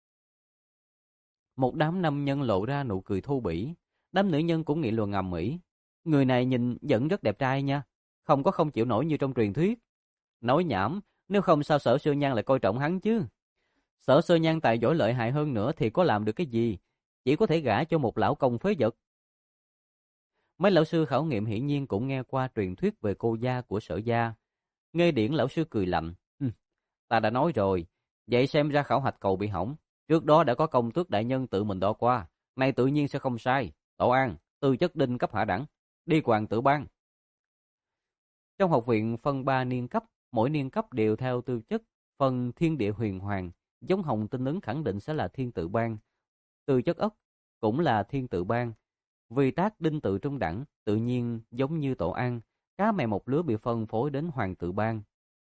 Một đám nam nhân lộ ra nụ cười thô bỉ. Đám nữ nhân cũng nghị luận ngầm mỹ. Người này nhìn vẫn rất đẹp trai nha. Không có không chịu nổi như trong truyền thuyết. Nói nhảm, nếu không sao Sở Sơ Nhan lại coi trọng hắn chứ? Sở Sơ Nhan tài giỏi lợi hại hơn nữa thì có làm được cái gì? Chỉ có thể gả cho một lão công phế vật. Mấy lão sư khảo nghiệm hiển nhiên cũng nghe qua truyền thuyết về cô gia của Sở gia. Nghe điển lão sư cười lạnh. Hừ, ta đã nói rồi, vậy xem ra khảo hạch cầu bị hỏng. Trước đó đã có công tước đại nhân tự mình đo qua, nay tự nhiên sẽ không sai. Tổ An, tư chất đinh cấp hạ đẳng, đi hoàng tử ban. Trong học viện phân ba niên cấp, mỗi niên cấp đều theo tư chất, phần thiên địa huyền hoàng, giống Hồng Tinh Ứng khẳng định sẽ là thiên tự ban. Tư chất ất cũng là thiên tự ban. Vì tác đinh tự trung đẳng, tự nhiên giống như Tổ An, cá mè một lứa bị phân phối đến hoàng tự ban.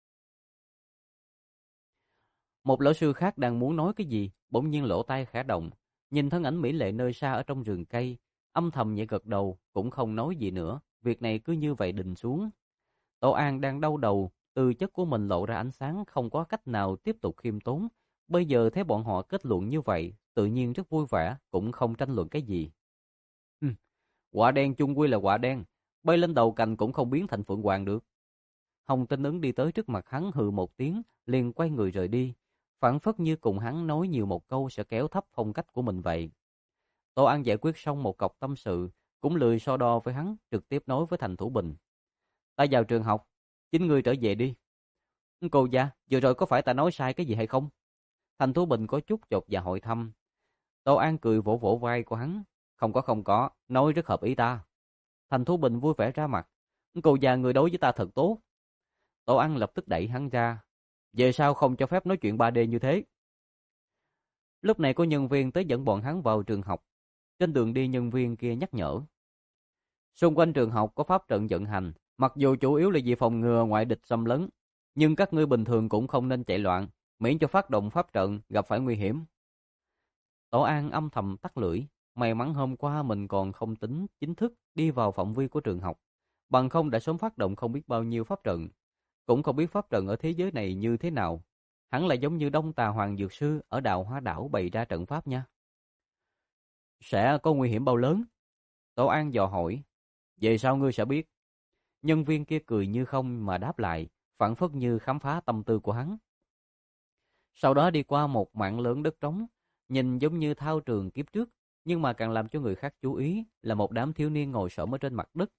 Một lão sư khác đang muốn nói cái gì, bỗng nhiên lỗ tai khẽ động, nhìn thân ảnh mỹ lệ nơi xa ở trong rừng cây, âm thầm nhẹ gật đầu, cũng không nói gì nữa, việc này cứ như vậy đình xuống. Tổ An đang đau đầu, tư chất của mình lộ ra ánh sáng, không có cách nào tiếp tục khiêm tốn. Bây giờ thấy bọn họ kết luận như vậy, tự nhiên rất vui vẻ, cũng không tranh luận cái gì. Hừm, quả đen chung quy là quả đen, bay lên đầu cành cũng không biến thành phượng hoàng được. Hồng Tinh Ứng đi tới trước mặt hắn hừ một tiếng, liền quay người rời đi, phảng phất như cùng hắn nói nhiều một câu sẽ kéo thấp phong cách của mình vậy. Tổ An giải quyết xong một cọc tâm sự, cũng lười so đo với hắn, trực tiếp nói với Thành Thủ Bình. Ta vào trường học, chính ngươi trở về đi. Cô gia, vừa rồi có phải ta nói sai cái gì hay không? Thành Thủ Bình có chút chột dạ hỏi thăm. Tổ An cười vỗ vỗ vai của hắn. Không có không có, nói rất hợp ý ta. Thành Thủ Bình vui vẻ ra mặt. Cô gia người đối với ta thật tốt. Tổ An lập tức đẩy hắn ra. Về sau không cho phép nói chuyện ba D như thế. Lúc này có nhân viên tới dẫn bọn hắn vào trường học. Trên đường đi nhân viên kia nhắc nhở. Xung quanh trường học có pháp trận vận hành, mặc dù chủ yếu là vì phòng ngừa ngoại địch xâm lấn, nhưng các ngươi bình thường cũng không nên chạy loạn, miễn cho phát động pháp trận gặp phải nguy hiểm. Tổ An âm thầm tắt lưỡi, may mắn hôm qua mình còn không tính chính thức đi vào phạm vi của trường học, bằng không đã sớm phát động không biết bao nhiêu pháp trận, cũng không biết pháp trận ở thế giới này như thế nào. Hẳn là giống như Đông Tà Hoàng Dược Sư ở Đào Hoa Đảo bày ra trận pháp nha. Sẽ có nguy hiểm bao lớn? Tổ An dò hỏi. Về sau ngươi sẽ biết. Nhân viên kia cười như không mà đáp lại, phảng phất như khám phá tâm tư của hắn. Sau đó đi qua một mảng lớn đất trống, nhìn giống như thao trường kiếp trước, nhưng mà càng làm cho người khác chú ý là một đám thiếu niên ngồi xổm ở trên mặt đất.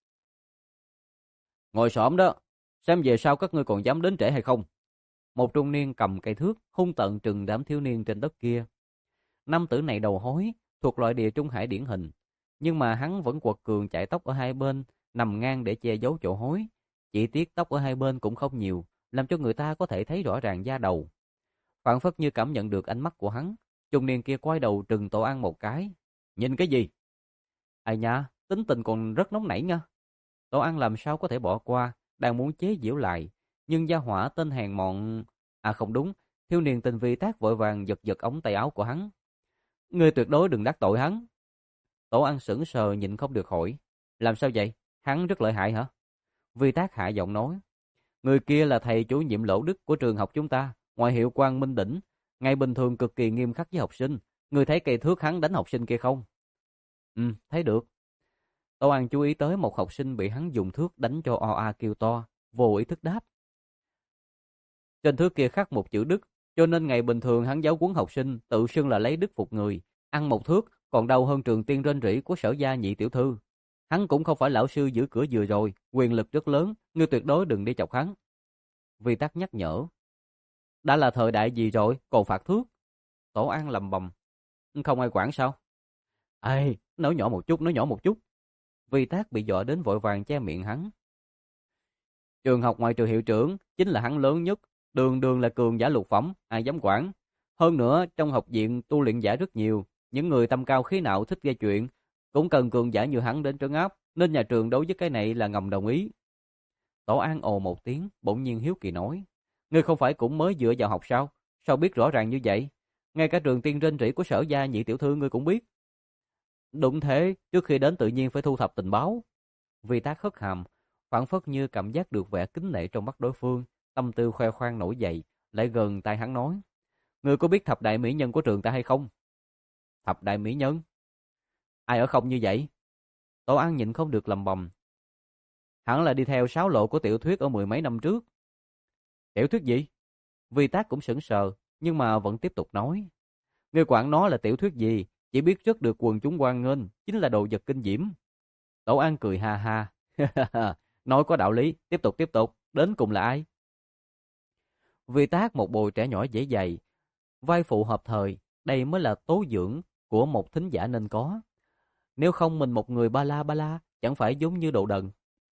Ngồi xổm đó, xem về sau các ngươi còn dám đến trễ hay không? Một trung niên cầm cây thước, hung tợn trừng đám thiếu niên trên đất kia. Nam tử này đầu hối, thuộc loại địa trung hải điển hình, nhưng mà hắn vẫn quật cường chải tóc ở hai bên, nằm ngang để che giấu chỗ hối. Chỉ tiếc tóc ở hai bên cũng không nhiều, làm cho người ta có thể thấy rõ ràng da đầu. Phảng phất như cảm nhận được ánh mắt của hắn, trung niên kia quay đầu trừng Tổ An một cái. Nhìn cái gì? Ai nha, tính tình còn rất nóng nảy nha. Tổ An làm sao có thể bỏ qua, đang muốn chế giễu lại, nhưng gia hỏa tên hèn mọn, à không đúng, thiếu niên tình vi tác vội vàng giật giật ống tay áo của hắn. Ngươi tuyệt đối đừng đắc tội hắn. Tổ An sững sờ nhịn không được hỏi, làm sao vậy? Hắn rất lợi hại hả? Vi Tác hạ giọng nói, người kia là thầy chủ nhiệm Lỗ Đức của trường học chúng ta, ngoại hiệu Quang Minh Đỉnh, ngày bình thường cực kỳ nghiêm khắc với học sinh. Ngươi thấy cây thước hắn đánh học sinh kia không? Ừ, thấy được. Tổ An chú ý tới một học sinh bị hắn dùng thước đánh cho o a kêu to, vô ý thức đáp. Trên thước kia khắc một chữ Đức, cho nên ngày bình thường hắn giáo huấn học sinh tự xưng là lấy đức phục người, ăn một thước còn đau hơn trường tiên rên rỉ của Sở gia nhị tiểu thư. Hắn cũng không phải lão sư giữ cửa vừa rồi, quyền lực rất lớn, ngươi tuyệt đối đừng đi chọc hắn. Vi Tắc nhắc nhở. Đã là thời đại gì rồi, còn phạt thước? Tổ An lầm bầm. Không ai quản sao? Ê, nói nhỏ một chút, nói nhỏ một chút. Vi Tác bị dọa đến vội vàng che miệng hắn. Trường học ngoại trừ hiệu trưởng, chính là hắn lớn nhất, đường đường là cường giả lục phẩm, ai dám quản. Hơn nữa, trong học viện tu luyện giả rất nhiều, những người tầm cao khí nào thích gây chuyện, cũng cần cường giả như hắn đến trấn áp, nên nhà trường đối với cái này là ngầm đồng ý. Tổ An ồ một tiếng, bỗng nhiên hiếu kỳ nói, ngươi không phải cũng mới dựa vào học sao? Sao biết rõ ràng như vậy? Ngay cả trường tiên rên rỉ của Sở gia nhị tiểu thư ngươi cũng biết. Đúng thế, trước khi đến tự nhiên phải thu thập tình báo. Vi Tác hất hàm, phảng phất như cảm giác được vẻ kính nể trong mắt đối phương, tâm tư khoe khoang nổi dậy, lại gần tai hắn nói, ngươi có biết thập đại mỹ nhân của trường ta hay không? Thập đại mỹ nhân? Ai ở không như vậy? Tổ An nhịn không được lầm bầm. Hẳn là đi theo sáo lộ của tiểu thuyết ở mười mấy năm trước. Tiểu thuyết gì? Vi Tác cũng sững sờ, nhưng mà vẫn tiếp tục nói. Ngươi quản nó là tiểu thuyết gì, chỉ biết rất được quần chúng hoan nghênh, chính là đồ vật kinh diễm. Tổ An cười ha ha. Nói có đạo lý, tiếp tục tiếp tục, đến cùng là ai? Vi Tác một bồi trẻ nhỏ dễ dày, vai phụ hợp thời, đây mới là tố dưỡng của một thính giả nên có. Nếu không mình một người ba la ba la, chẳng phải giống như đồ đần.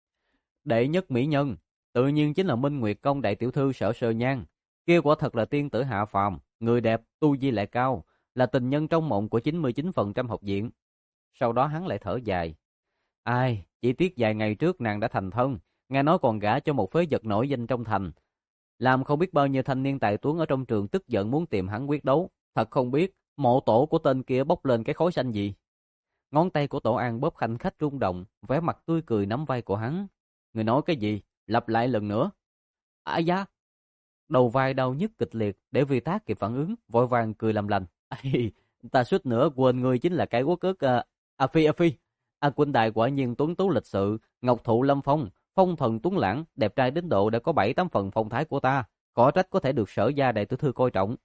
Đệ nhất mỹ nhân, tự nhiên chính là Minh Nguyệt công đại tiểu thư Sở Sơ Nhan. Kia quả thật là tiên tử hạ phàm, người đẹp, tu vi lại cao, là tình nhân trong mộng của chín mươi chín phần trăm học viện. Sau đó hắn lại thở dài. Ai, chỉ tiếc vài ngày trước nàng đã thành thân, nghe nói còn gả cho một phế vật nổi danh trong thành. Làm không biết bao nhiêu thanh niên tài tuấn ở trong trường tức giận muốn tìm hắn quyết đấu. Thật không biết, mộ tổ của tên kia bốc lên cái khói xanh gì. Ngón tay của Tổ An bóp khanh khách rung động, vẻ mặt tươi cười nắm vai của hắn. Người nói cái gì? Lặp lại lần nữa. À da! Đầu vai đau nhức kịch liệt, để Vi Tác kịp phản ứng, vội vàng cười làm lành. Ta suýt nữa quên ngươi chính là cái quốc ức uh, A Phi A Phi. A Quynh Đài quả nhiên tuấn tú lịch sự, ngọc thụ lâm phong, phong thần tuấn lãng, đẹp trai đến độ đã có bảy tám phần phong thái của ta, khó trách có thể được Sở gia đại tiểu thư coi trọng.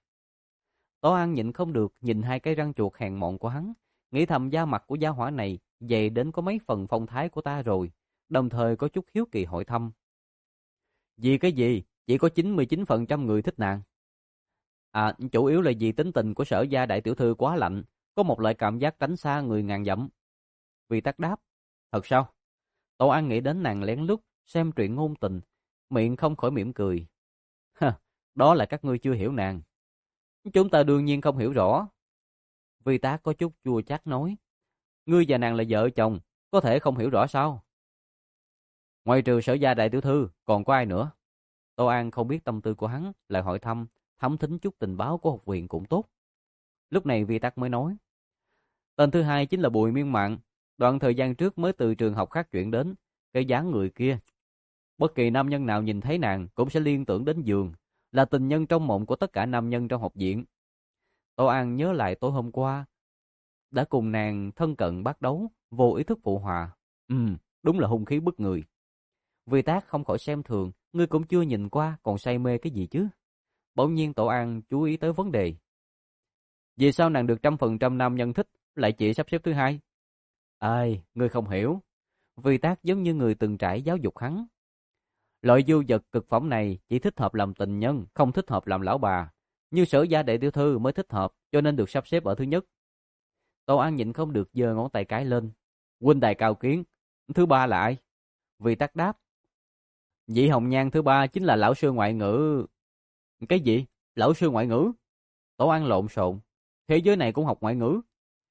Tổ An nhịn không được nhìn hai cái răng chuột hèn mọn của hắn, nghĩ thầm da mặt của gia hỏa này dày đến có mấy phần phong thái của ta rồi, đồng thời có chút hiếu kỳ hỏi thăm. Vì cái gì? Chỉ có chín mươi chín phần trăm người thích nàng. À, chủ yếu là vì tính tình của Sở gia đại tiểu thư quá lạnh, có một loại cảm giác tránh xa người ngàn dặm. Vi Tắc đáp, thật sao? Tổ An nghĩ đến nàng lén lút xem truyện ngôn tình, miệng không khỏi mỉm cười. Ha, đó là các ngươi chưa hiểu nàng. Chúng ta đương nhiên không hiểu rõ. Vi Tắc có chút chua chát nói, ngươi và nàng là vợ chồng, có thể không hiểu rõ sao? Ngoài trừ Sở gia đại tiểu thư, còn có ai nữa? Tô An không biết tâm tư của hắn, lại hỏi thăm, thấm thính chút tình báo của học viện cũng tốt. Lúc này Vi Tắc mới nói, tên thứ hai chính là Bùi Miên Mạn, đoạn thời gian trước mới từ trường học khác chuyển đến, cái dáng người kia. Bất kỳ nam nhân nào nhìn thấy nàng cũng sẽ liên tưởng đến giường, là tình nhân trong mộng của tất cả nam nhân trong học viện. Tô An nhớ lại tối hôm qua, đã cùng nàng thân cận bắt đấu, vô ý thức phụ hòa. Ừm, đúng là hung khí bức người. Vi Tác không khỏi xem thường, ngươi cũng chưa nhìn qua, còn say mê cái gì chứ? Bỗng nhiên Tổ An chú ý tới vấn đề. Vì sao nàng được trăm phần trăm nam nhân thích, lại chỉ sắp xếp thứ hai? Ai, ngươi không hiểu. Vi Tác giống như người từng trải giáo dục hắn. Loại du vật cực phẩm này chỉ thích hợp làm tình nhân, không thích hợp làm lão bà. Như Sở gia đại tiểu thư mới thích hợp, cho nên được sắp xếp ở thứ nhất. Tô An nhịn không được giơ ngón tay cái lên. Huynh đài cao kiến, thứ ba là ai? Vi Tắc đáp. Vị hồng nhan thứ ba chính là lão sư ngoại ngữ. Cái gì? Lão sư ngoại ngữ? Tổ An lộn xộn. Thế giới này cũng học ngoại ngữ?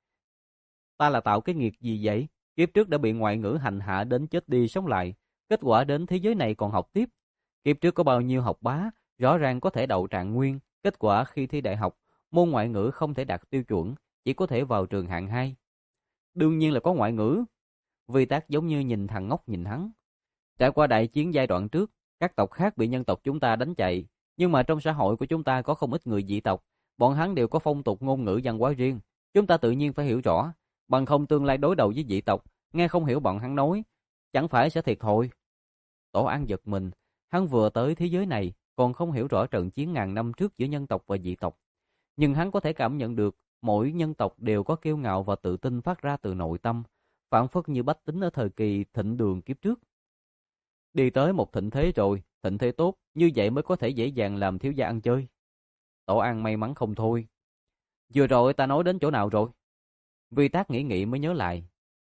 Ta là tạo cái nghiệt gì vậy? Kiếp trước đã bị ngoại ngữ hành hạ đến chết đi sống lại. Kết quả đến thế giới này còn học tiếp. Kiếp trước có bao nhiêu học bá, rõ ràng có thể đậu trạng nguyên. Kết quả khi thi đại học, môn ngoại ngữ không thể đạt tiêu chuẩn, chỉ có thể vào trường hạng hai. Đương nhiên là có ngoại ngữ. Vi Tác giống như nhìn thằng ngốc nhìn hắn. Trải qua đại chiến giai đoạn trước, các tộc khác bị nhân tộc chúng ta đánh chạy, nhưng mà trong xã hội của chúng ta có không ít người dị tộc, bọn hắn đều có phong tục ngôn ngữ văn hóa riêng, chúng ta tự nhiên phải hiểu rõ, bằng không tương lai đối đầu với dị tộc, nghe không hiểu bọn hắn nói, chẳng phải sẽ thiệt thòi. Tổ An giật mình, hắn vừa tới thế giới này, còn không hiểu rõ trận chiến ngàn năm trước giữa nhân tộc và dị tộc, nhưng hắn có thể cảm nhận được mỗi nhân tộc đều có kiêu ngạo và tự tin phát ra từ nội tâm, phảng phất như bách tính ở thời kỳ thịnh đường kiếp trước. Đi tới một thịnh thế rồi, thịnh thế tốt, như vậy mới có thể dễ dàng làm thiếu gia ăn chơi. Tổ An may mắn không thôi. Vừa rồi ta nói đến chỗ nào rồi? Vi Tác nghĩ nghĩ mới nhớ lại.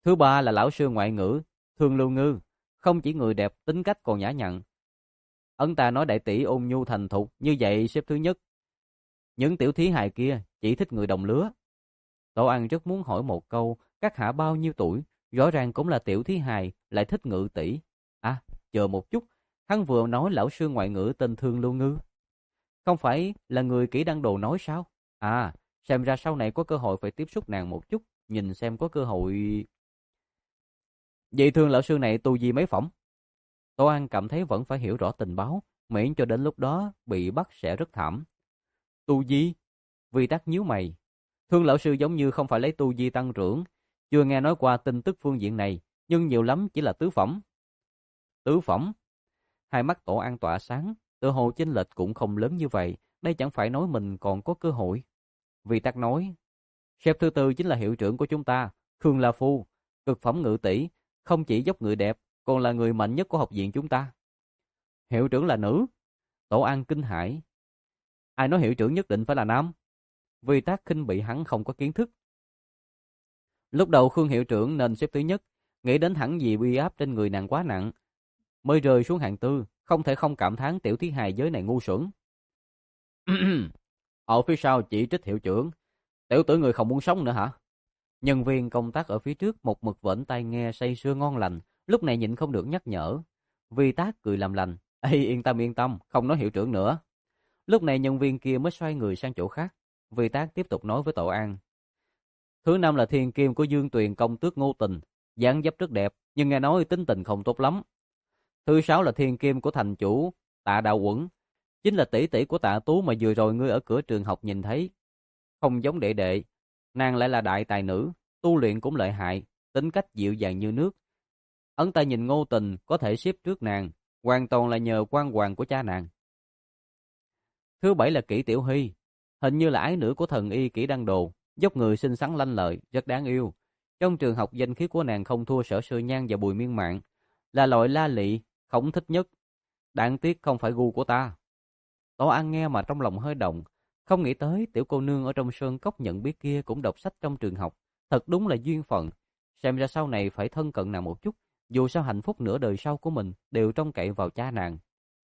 Thứ ba là lão sư ngoại ngữ, Thương Lưu Ngư, không chỉ người đẹp, tính cách còn nhã nhặn. Ấn ta nói đại tỷ ôn nhu thành thục, như vậy xếp thứ nhất. Những tiểu thí hài kia chỉ thích người đồng lứa. Tổ An rất muốn hỏi một câu, các hạ bao nhiêu tuổi, rõ ràng cũng là tiểu thí hài, lại thích ngự tỷ. À, chờ một chút, hắn vừa nói lão sư ngoại ngữ tên Thương Lưu Ngư. Không phải là người kỹ đăng đồ nói sao? À, xem ra sau này có cơ hội phải tiếp xúc nàng một chút, nhìn xem có cơ hội. Vậy Thương lão sư này tu vi mấy phẩm? Tô An cảm thấy vẫn phải hiểu rõ tình báo, miễn cho đến lúc đó bị bắt sẽ rất thảm. Tu vi? Vi Tắc nhíu mày. Thương lão sư giống như không phải lấy tu vi tăng trưởng, chưa nghe nói qua tin tức phương diện này, nhưng nhiều lắm chỉ là tứ phẩm. Tứ phẩm? Hai mắt Tổ An tỏa sáng, tự hồ chênh lệch cũng không lớn như vậy, đây chẳng phải nói mình còn có cơ hội. Vi Tắc nói, xếp thứ tư chính là hiệu trưởng của chúng ta, Khương La Phu, cực phẩm ngự tỷ, không chỉ dốc người đẹp, còn là người mạnh nhất của học viện chúng ta. Hiệu trưởng là nữ? Tổ An kinh hãi. Ai nói hiệu trưởng nhất định phải là nam? Vi Tắc khinh bị hắn không có kiến thức. Lúc đầu Khương hiệu trưởng nên xếp thứ nhất, nghĩ đến hẳn vì uy áp trên người nàng quá nặng, mới rơi xuống hạng tư, không thể không cảm thán tiểu thí hài giới này ngu xuẩn. Ở phía sau chỉ trích hiệu trưởng, tiểu tử người không muốn sống nữa hả? Nhân viên công tác ở phía trước một mực vẫn tai nghe say sưa ngon lành, lúc này nhịn không được nhắc nhở. Vi Tác cười làm lành, ê yên tâm yên tâm, không nói hiệu trưởng nữa. Lúc này nhân viên kia mới xoay người sang chỗ khác. Vi Tác tiếp tục nói với Tổ An. Thứ năm là thiên kim của Dương Tuyền công tước Ngô Tình, dáng dấp rất đẹp, nhưng nghe nói tính tình không tốt lắm. Thứ sáu là thiên kim của thành chủ Tạ Đạo Quẩn, chính là tỷ tỷ của Tạ Tú mà vừa rồi ngươi ở cửa trường học nhìn thấy. Không giống đệ đệ, nàng lại là đại tài nữ, tu luyện cũng lợi hại, tính cách dịu dàng như nước. Ấn ta nhìn Ngô Tình có thể xếp trước nàng, hoàn toàn là nhờ quan hoàng của cha nàng. Thứ bảy là Kỷ Tiểu Hy, hình như là ái nữ của thần y Kỷ Đăng Đồ, dốc người xinh xắn lanh lợi, rất đáng yêu. Trong trường học danh khí của nàng không thua Sở Sơ Nhan và Bùi Miên Mạn, là loại la lị, khổng thích nhất. Đáng tiếc không phải gu của ta. Tổ An nghe mà trong lòng hơi động, không nghĩ tới tiểu cô nương ở trong sơn cốc nhận biết kia cũng đọc sách trong trường học, thật đúng là duyên phận. Xem ra sau này phải thân cận nàng một chút, dù sao hạnh phúc nửa đời sau của mình đều trông cậy vào cha nàng.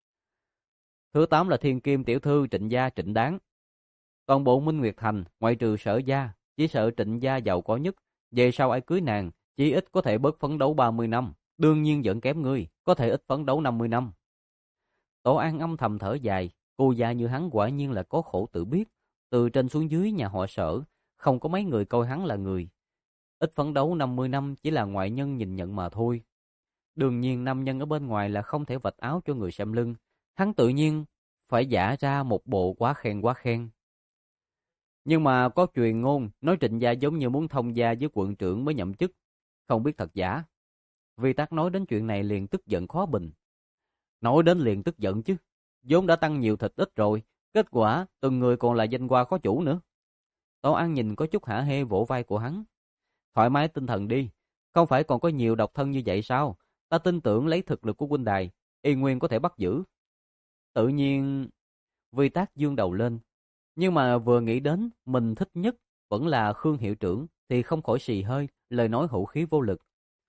Thứ tám là thiên kim tiểu thư Trịnh gia Trịnh Đáng. Toàn bộ Minh Nguyệt Thành, ngoại trừ Sở gia, chỉ sợ Trịnh gia giàu có nhất, về sau ai cưới nàng, chỉ ít có thể bớt phấn đấu ba mươi năm, đương nhiên vẫn kém ngươi, có thể ít phấn đấu năm mươi năm. Tổ An âm thầm thở dài, cô già như hắn quả nhiên là có khổ tự biết, từ trên xuống dưới nhà họ Sở, không có mấy người coi hắn là người. Ít phấn đấu năm mươi năm chỉ là ngoại nhân nhìn nhận mà thôi. Đương nhiên nam nhân ở bên ngoài là không thể vạch áo cho người xem lưng, hắn tự nhiên phải giả ra một bộ quá khen quá khen. Nhưng mà có truyền ngôn nói Trịnh gia giống như muốn thông gia với quận trưởng mới nhậm chức, không biết thật giả. Vi Tắc nói đến chuyện này liền tức giận khó bình. Nói đến liền tức giận chứ, vốn đã tăng nhiều thịt ít rồi, kết quả từng người còn là danh hoa khó chủ nữa. Tổ An nhìn có chút hả hê vỗ vai của hắn. Thoải mái tinh thần đi, không phải còn có nhiều độc thân như vậy sao? Ta tin tưởng lấy thực lực của huynh đài, y nguyên có thể bắt giữ. Tự nhiên, Vi Tắc dương đầu lên, nhưng mà vừa nghĩ đến mình thích nhất vẫn là Khương hiệu trưởng thì không khỏi xì hơi, lời nói hữu khí vô lực.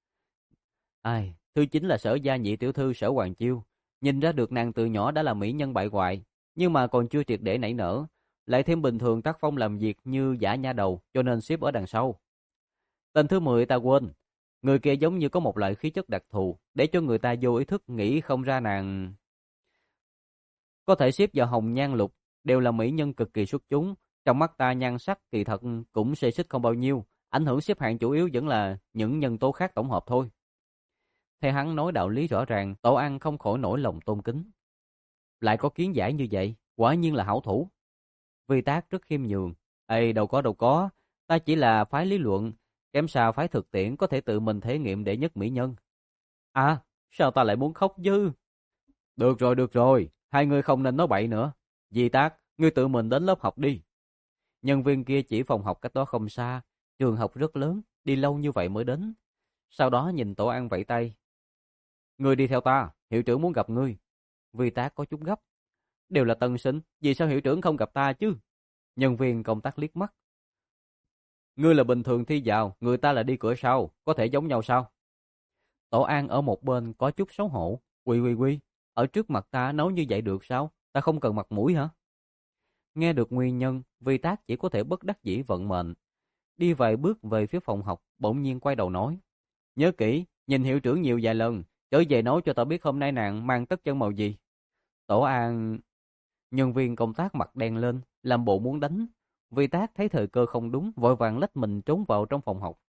Ai, thứ chính là Sở gia nhị tiểu thư Sở Hoàng Chiêu, nhìn ra được nàng từ nhỏ đã là mỹ nhân bại hoại, nhưng mà còn chưa triệt để nảy nở, lại thêm bình thường tác phong làm việc như giả nha đầu, cho nên xếp ở đằng sau. Tên thứ mười ta quên, người kia giống như có một loại khí chất đặc thù, để cho người ta vô ý thức nghĩ không ra nàng. Có thể xếp vào hồng nhan lục, đều là mỹ nhân cực kỳ xuất chúng, trong mắt ta nhan sắc kỳ thật cũng xê xích không bao nhiêu, ảnh hưởng xếp hạng chủ yếu vẫn là những nhân tố khác tổng hợp thôi. Theo hắn nói đạo lý rõ ràng, Tổ An không khỏi nổi lòng tôn kính. Lại có kiến giải như vậy, quả nhiên là hảo thủ. Vi Tác rất khiêm nhường. Ê, đâu có đâu có, ta chỉ là phái lý luận, kém sao phái thực tiễn có thể tự mình thể nghiệm đệ nhất mỹ nhân. À, sao ta lại muốn khóc chứ? Được rồi, được rồi, hai người không nên nói bậy nữa. Vi Tác, ngươi tự mình đến lớp học đi. Nhân viên kia chỉ phòng học cách đó không xa, trường học rất lớn, đi lâu như vậy mới đến. Sau đó nhìn Tổ An vẫy tay. Ngươi đi theo ta, hiệu trưởng muốn gặp ngươi. Vi Tác có chút gấp. Đều là tân sinh, vì sao hiệu trưởng không gặp ta chứ? Nhân viên công tác liếc mắt. Ngươi là bình thường thi vào, người ta là đi cửa sau, có thể giống nhau sao? Tổ An ở một bên có chút xấu hổ. Quy quy quy, ở trước mặt ta nói như vậy được sao? Ta không cần mặt mũi hả? Nghe được nguyên nhân, Vi Tác chỉ có thể bất đắc dĩ vận mệnh. Đi vài bước về phía phòng học, bỗng nhiên quay đầu nói. Nhớ kỹ, nhìn hiệu trưởng nhiều vài lần, trở về nói cho tao biết hôm nay nàng mang tất chân màu gì. Tổ An... Nhân viên công tác mặt đen lên, làm bộ muốn đánh. Vi Tác thấy thời cơ không đúng, vội vàng lách mình trốn vào trong phòng học.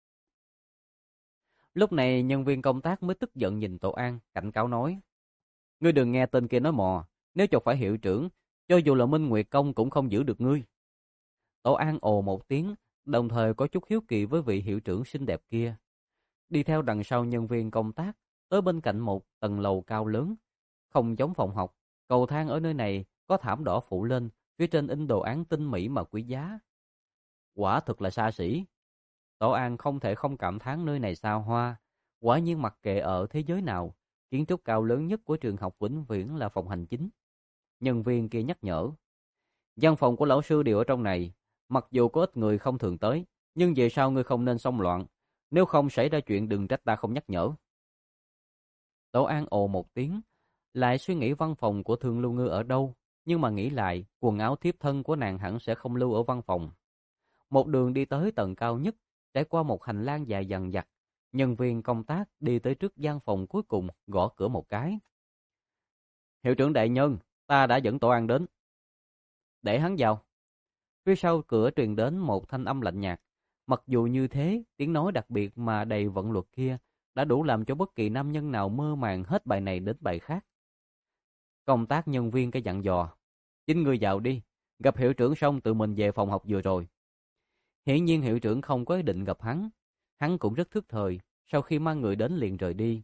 Lúc này nhân viên công tác mới tức giận nhìn Tổ An, cảnh cáo nói. Ngươi đừng nghe tên kia nói mò, nếu chọc phải hiệu trưởng, cho dù là Minh Nguyệt Công cũng không giữ được ngươi. Tổ An ồ một tiếng, đồng thời có chút hiếu kỳ với vị hiệu trưởng xinh đẹp kia. Đi theo đằng sau nhân viên công tác, tới bên cạnh một tầng lầu cao lớn. Không giống phòng học, cầu thang ở nơi này có thảm đỏ phủ lên, phía trên in đồ án tinh mỹ mà quý giá. Quả thực là xa xỉ. Tổ An không thể không cảm thán nơi này xa hoa. Quả nhiên mặc kệ ở thế giới nào, kiến trúc cao lớn nhất của trường học vĩnh viễn là phòng hành chính. Nhân viên kia nhắc nhở. Văn phòng của lão sư đều ở trong này. Mặc dù có ít người không thường tới, nhưng về sau ngươi không nên xông loạn. Nếu không xảy ra chuyện đừng trách ta không nhắc nhở. Tổ An ồ một tiếng, lại suy nghĩ văn phòng của Thương Lưu Ngư ở đâu. Nhưng mà nghĩ lại, quần áo thiếp thân của nàng hẳn sẽ không lưu ở văn phòng. Một đường đi tới tầng cao nhất, trải qua một hành lang dài dằng dặc. Nhân viên công tác đi tới trước gian phòng cuối cùng, gõ cửa một cái. Hiệu trưởng đại nhân, ta đã dẫn Tổ An đến. Để hắn vào. Phía sau cửa truyền đến một thanh âm lạnh nhạt. Mặc dù như thế, tiếng nói đặc biệt mà đầy vận luật kia đã đủ làm cho bất kỳ nam nhân nào mơ màng hết bài này đến bài khác. Công tác nhân viên cái dặn dò. Chính ngươi vào đi, gặp hiệu trưởng xong tự mình về phòng học vừa rồi. Hiển nhiên hiệu trưởng không có ý định gặp hắn. Hắn cũng rất thức thời, sau khi mang người đến liền rời đi.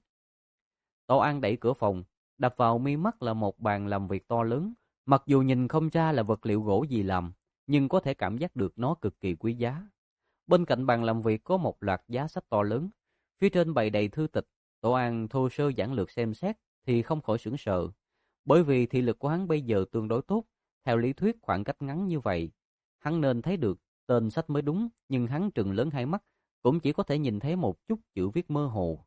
Tổ An đẩy cửa phòng, đập vào mi mắt là một bàn làm việc to lớn. Mặc dù nhìn không ra là vật liệu gỗ gì làm, nhưng có thể cảm giác được nó cực kỳ quý giá. Bên cạnh bàn làm việc có một loạt giá sách to lớn, phía trên bày đầy thư tịch. Tổ An thô sơ giản lược xem xét thì không khỏi sửng sợ, bởi vì thị lực của hắn bây giờ tương đối tốt. Theo lý thuyết khoảng cách ngắn như vậy, hắn nên thấy được tên sách mới đúng, nhưng hắn trừng lớn hai mắt, cũng chỉ có thể nhìn thấy một chút chữ viết mơ hồ.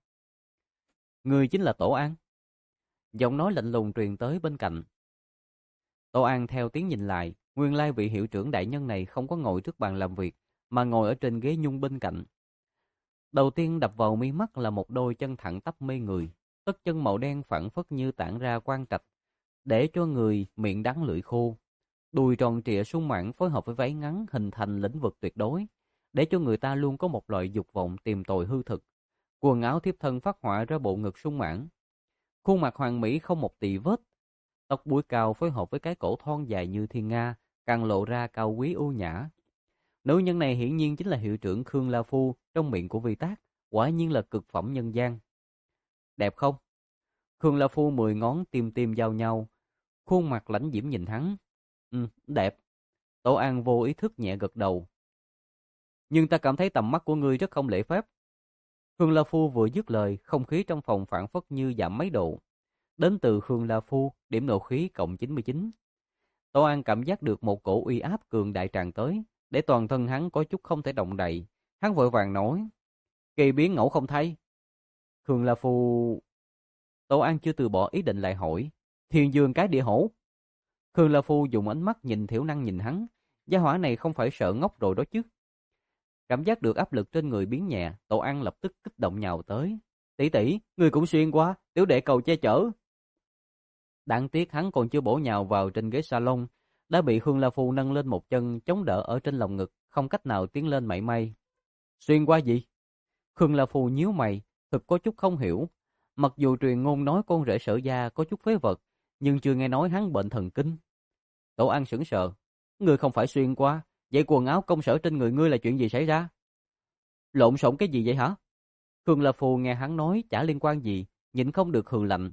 Người chính là Tổ An. Giọng nói lạnh lùng truyền tới bên cạnh. Tổ An theo tiếng nhìn lại, nguyên lai vị hiệu trưởng đại nhân này không có ngồi trước bàn làm việc, mà ngồi ở trên ghế nhung bên cạnh. Đầu tiên đập vào mi mắt là một đôi chân thẳng tắp mê người, tất chân màu đen phảng phất như tản ra quang trạch, để cho người miệng đắng lưỡi khô. Đùi tròn trịa sung mãn phối hợp với váy ngắn hình thành lĩnh vực tuyệt đối, để cho người ta luôn có một loại dục vọng tìm tòi hư thực. Quần áo thiếp thân phát họa ra bộ ngực sung mãn, khuôn mặt hoàn mỹ không một tì vết, tóc búi cao phối hợp với cái cổ thon dài như thiên nga, càng lộ ra cao quý ưu nhã. Nữ nhân này hiển nhiên chính là hiệu trưởng Khương La Phu trong miệng của Vi Tác, quả nhiên là cực phẩm nhân gian. Đẹp không? Khương La Phu mười ngón tim tim giao nhau, khuôn mặt lãnh diễm nhìn hắn. Ừ, đẹp. Tổ An vô ý thức nhẹ gật đầu. Nhưng ta cảm thấy tầm mắt của ngươi rất không lễ phép. Khương La Phu vừa dứt lời, không khí trong phòng phảng phất như giảm mấy độ. Đến từ Khương La Phu, điểm nộ khí cộng chín mươi chín. Tổ An cảm giác được một cổ uy áp cường đại tràn tới, để toàn thân hắn có chút không thể động đậy. Hắn vội vàng nói, kỳ biến ngẫu không thay. Khương La Phu... Tổ An chưa từ bỏ ý định lại hỏi, thiên dương cái địa hổ. Khương La Phu dùng ánh mắt nhìn thiểu năng nhìn hắn, gia hỏa này không phải sợ ngốc rồi đó chứ. Cảm giác được áp lực trên người biến nhẹ, Tổ An lập tức kích động nhào tới. Tỷ tỷ, người cũng xuyên qua, tiểu đệ cầu che chở. Đáng tiếc hắn còn chưa bổ nhào vào trên ghế salon, đã bị Khương La Phu nâng lên một chân chống đỡ ở trên lồng ngực, không cách nào tiến lên mảy may. Xuyên qua gì? Khương La Phu nhíu mày, thực có chút không hiểu. Mặc dù truyền ngôn nói con rể Sở gia có chút phế vật, nhưng chưa nghe nói hắn bệnh thần kinh. Tổ An sững sờ. Ngươi không phải xuyên qua, vậy quần áo công sở trên người ngươi là chuyện gì xảy ra? Lộn xộn cái gì vậy hả? Khương La Phu nghe hắn nói chả liên quan gì, nhịn không được hừ lạnh.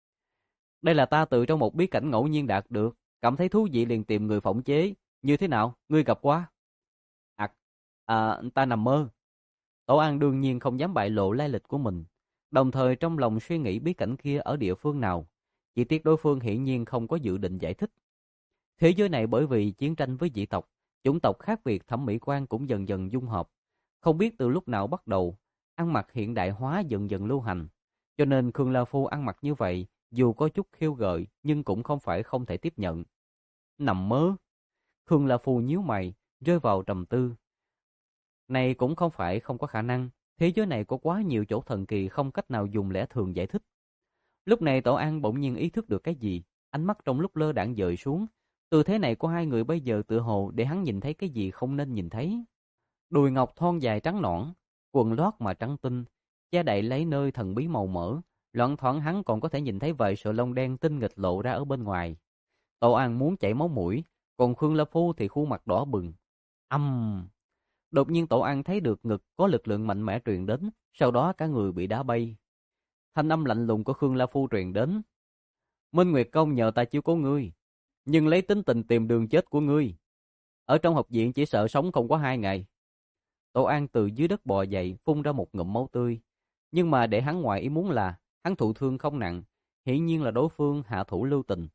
Đây là ta từ trong một bí cảnh ngẫu nhiên đạt được, cảm thấy thú vị liền tìm người phỏng chế. Như thế nào, ngươi gặp qua? À, à ta nằm mơ. Tổ An đương nhiên không dám bại lộ lai lịch của mình, đồng thời trong lòng suy nghĩ bí cảnh kia ở địa phương nào. Chỉ tiếc đối phương hiển nhiên không có dự định giải thích. Thế giới này bởi vì chiến tranh với dị tộc, chủng tộc khác biệt thẩm mỹ quan cũng dần dần dung hợp. Không biết từ lúc nào bắt đầu, ăn mặc hiện đại hóa dần dần lưu hành. Cho nên Khương La Phu ăn mặc như vậy, dù có chút khiêu gợi, nhưng cũng không phải không thể tiếp nhận. Nằm mơ. Khương La Phu nhíu mày, rơi vào trầm tư. Này cũng không phải không có khả năng. Thế giới này có quá nhiều chỗ thần kỳ không cách nào dùng lẽ thường giải thích. Lúc này Tổ An bỗng nhiên ý thức được cái gì. Ánh mắt trong lúc lơ đãng dời xuống. Tư thế này của hai người bây giờ tựa hồ để hắn nhìn thấy cái gì không nên nhìn thấy. Đùi ngọc thon dài trắng nõn, quần lót mà trắng tinh, che đậy lấy nơi thần bí màu mỡ. Loạng thoáng hắn còn có thể nhìn thấy vài sợi lông đen tinh nghịch lộ ra ở bên ngoài. Tổ An muốn chảy máu mũi, còn Khương La Phu thì khuôn mặt đỏ bừng. Âm! Đột nhiên Tổ An thấy được ngực có lực lượng mạnh mẽ truyền đến, sau đó cả người bị đá bay. Thanh âm lạnh lùng của Khương La Phu truyền đến. Minh Nguyệt Công nhờ ta chiếu cố ngươi, nhưng lấy tính tình tìm đường chết của ngươi. Ở trong học viện chỉ sợ sống không có hai ngày. Tổ An từ dưới đất bò dậy, phun ra một ngụm máu tươi. Nhưng mà để hắn ngoài ý muốn là, hắn thụ thương không nặng, hiển nhiên là đối phương hạ thủ lưu tình.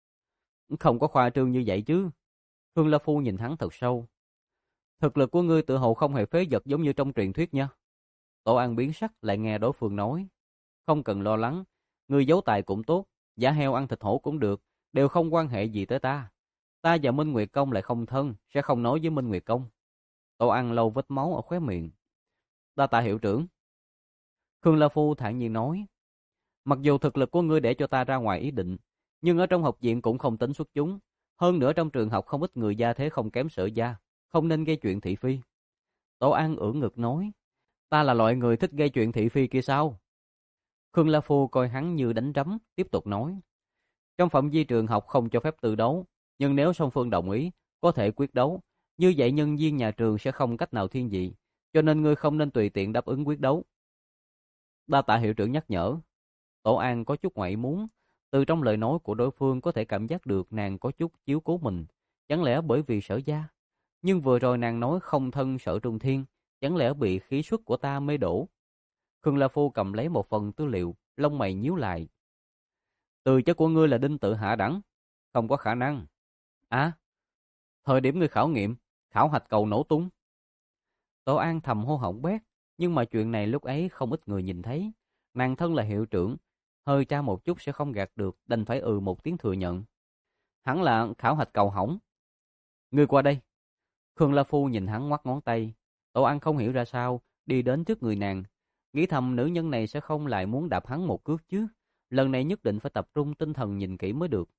Không có khoa trương như vậy chứ. Khương La Phu nhìn hắn thật sâu. Thực lực của ngươi tự hồ không hề phế vật giống như trong truyền thuyết nha. Tổ An biến sắc lại nghe đối phương nói. Không cần lo lắng, ngươi giấu tài cũng tốt, giả heo ăn thịt hổ cũng được, đều không quan hệ gì tới ta. Ta và Minh Nguyệt Công lại không thân, sẽ không nói với Minh Nguyệt Công. Tổ An lau vết máu ở khóe miệng. Đa tạ hiệu trưởng. Khương La Phu thản nhiên nói. Mặc dù thực lực của ngươi để cho ta ra ngoài ý định, nhưng ở trong học viện cũng không tính xuất chúng. Hơn nữa trong trường học không ít người gia thế không kém Sở gia, không nên gây chuyện thị phi. Tổ An ưỡn ngực nói. Ta là loại người thích gây chuyện thị phi kia sao? Khương La Phu coi hắn như đánh rắm, tiếp tục nói. Trong phạm vi trường học không cho phép tự đấu, nhưng nếu song phương đồng ý, có thể quyết đấu. Như vậy nhân viên nhà trường sẽ không cách nào thiên vị, cho nên ngươi không nên tùy tiện đáp ứng quyết đấu. Đa tạ hiệu trưởng nhắc nhở. Tổ An có chút ngoại muốn, từ trong lời nói của đối phương có thể cảm giác được nàng có chút chiếu cố mình. Chẳng lẽ bởi vì Sở gia? Nhưng vừa rồi nàng nói không thân Sở Trung Thiên, chẳng lẽ bị khí suất của ta mê đổ? Khương La Phu cầm lấy một phần tư liệu, lông mày nhíu lại. Từ chất của ngươi là đinh tự hạ đẳng, không có khả năng. À, thời điểm ngươi khảo nghiệm, khảo hạch cầu nổ tung. Tổ An thầm hô hỏng bét, nhưng mà chuyện này lúc ấy không ít người nhìn thấy. Nàng thân là hiệu trưởng, hơi tra một chút sẽ không gạt được, đành phải ừ một tiếng thừa nhận. Hẳn là khảo hạch cầu hỏng. Ngươi qua đây. Khương La Phu nhìn hắn ngoắc ngón tay. Tổ An không hiểu ra sao, đi đến trước người nàng. Nghĩ thầm nữ nhân này sẽ không lại muốn đạp hắn một cước chứ. Lần này nhất định phải tập trung tinh thần nhìn kỹ mới được.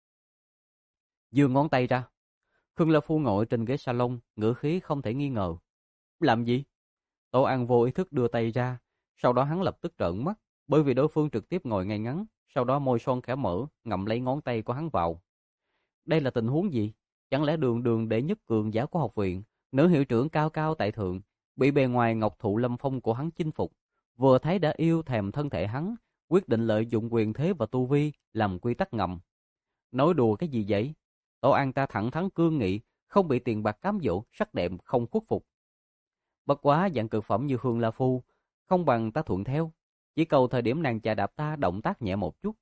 Giương ngón tay ra. Khương La Phu ngồi trên ghế salon, ngữ khí không thể nghi ngờ. Làm gì? Tổ An vô ý thức đưa tay ra, sau đó hắn lập tức trợn mắt, bởi vì đối phương trực tiếp ngồi ngay ngắn, sau đó môi son khẽ mở, ngậm lấy ngón tay của hắn vào. Đây là tình huống gì? Chẳng lẽ đường đường đệ nhất cường giả của học viện, nữ hiệu trưởng cao cao tại thượng, bị bề ngoài ngọc thụ lâm phong của hắn chinh phục, vừa thấy đã yêu thèm thân thể hắn, quyết định lợi dụng quyền thế và tu vi làm quy tắc ngầm. Nói đùa cái gì vậy? Tổ An ta thẳng thắn cương nghị, không bị tiền bạc cám dỗ, sắc đẹp không khuất phục. Bất quá dạng cực phẩm như Khương La Phu, không bằng ta thuận theo, chỉ cầu thời điểm nàng chà đạp ta động tác nhẹ một chút.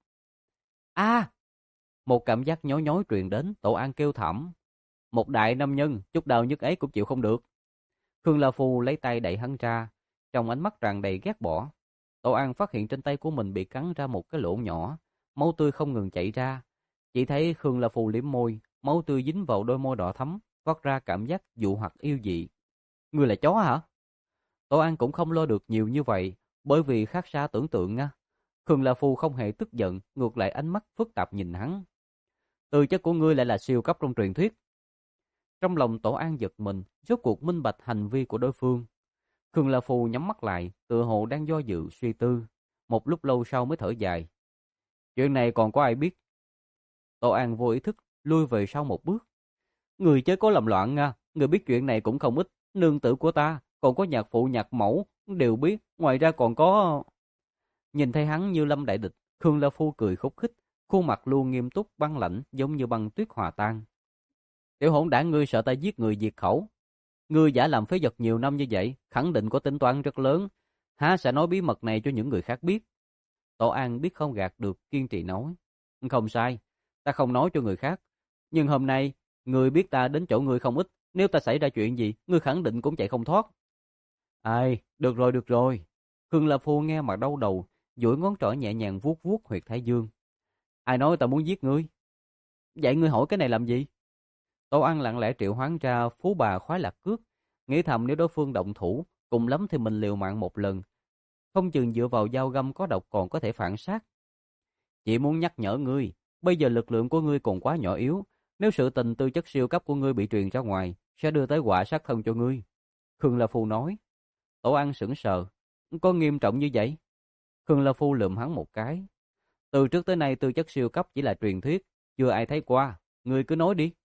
A! Một cảm giác nhói nhói truyền đến, Tổ An kêu thảm. Một đại nam nhân, chút đau nhức ấy cũng chịu không được. Khương La Phu lấy tay đẩy hắn ra, trong ánh mắt tràn đầy ghét bỏ. Tổ An phát hiện trên tay của mình bị cắn ra một cái lỗ nhỏ, máu tươi không ngừng chảy ra. Chỉ thấy Khương La Phu liếm môi, máu tươi dính vào đôi môi đỏ thắm, phát ra cảm giác dụ hoặc yêu dị. Ngươi là chó hả? Tổ An cũng không lo được nhiều như vậy, bởi vì khác xa tưởng tượng nha. Khương La Phu không hề tức giận, ngược lại ánh mắt phức tạp nhìn hắn. Tư chất của ngươi lại là siêu cấp trong truyền thuyết. Trong lòng Tổ An giật mình, rốt cuộc minh bạch hành vi của đối phương. Khương La Phu nhắm mắt lại, tựa hồ đang do dự suy tư. Một lúc lâu sau mới thở dài. Chuyện này còn có ai biết? Tổ An vô ý thức lui về sau một bước. Người chớ có làm loạn nha, người biết chuyện này cũng không ít. Nương tử của ta, còn có nhạc phụ nhạc mẫu, đều biết. Ngoài ra còn có... Nhìn thấy hắn như lâm đại địch, Khương La Phu cười khúc khích, khuôn mặt luôn nghiêm túc băng lãnh, giống như băng tuyết hòa tan. Tiểu hỗn đản, ngươi sợ ta giết người diệt khẩu. Ngươi giả làm phế vật nhiều năm như vậy, khẳng định có tính toán rất lớn. Há sẽ nói bí mật này cho những người khác biết? Tổ An biết không gạt được, kiên trì nói. Không sai, ta không nói cho người khác. Nhưng hôm nay, ngươi biết ta đến chỗ ngươi không ít. Nếu ta xảy ra chuyện gì, ngươi khẳng định cũng chạy không thoát. Ai, được rồi, được rồi. Khương La Phu nghe mà đau đầu, duỗi ngón trỏ nhẹ nhàng vuốt vuốt huyệt thái dương. Ai nói ta muốn giết ngươi? Vậy ngươi hỏi cái này làm gì? Tô Ăn lặng lẽ triệu hoán ra phú bà khoái lạc cước, nghĩ thầm nếu đối phương động thủ, cùng lắm thì mình liều mạng một lần, không chừng dựa vào dao găm có độc còn có thể phản sát. Chỉ muốn nhắc nhở ngươi, bây giờ lực lượng của ngươi còn quá nhỏ yếu, nếu sự tình tư chất siêu cấp của ngươi bị truyền ra ngoài, sẽ đưa tới quả sát thân cho ngươi. Khương La Phu nói. Tổ An sững sờ, có nghiêm trọng như vậy? Khương La Phu lườm hắn một cái. Từ trước tới nay tư chất siêu cấp chỉ là truyền thuyết, chưa ai thấy qua, ngươi cứ nói đi.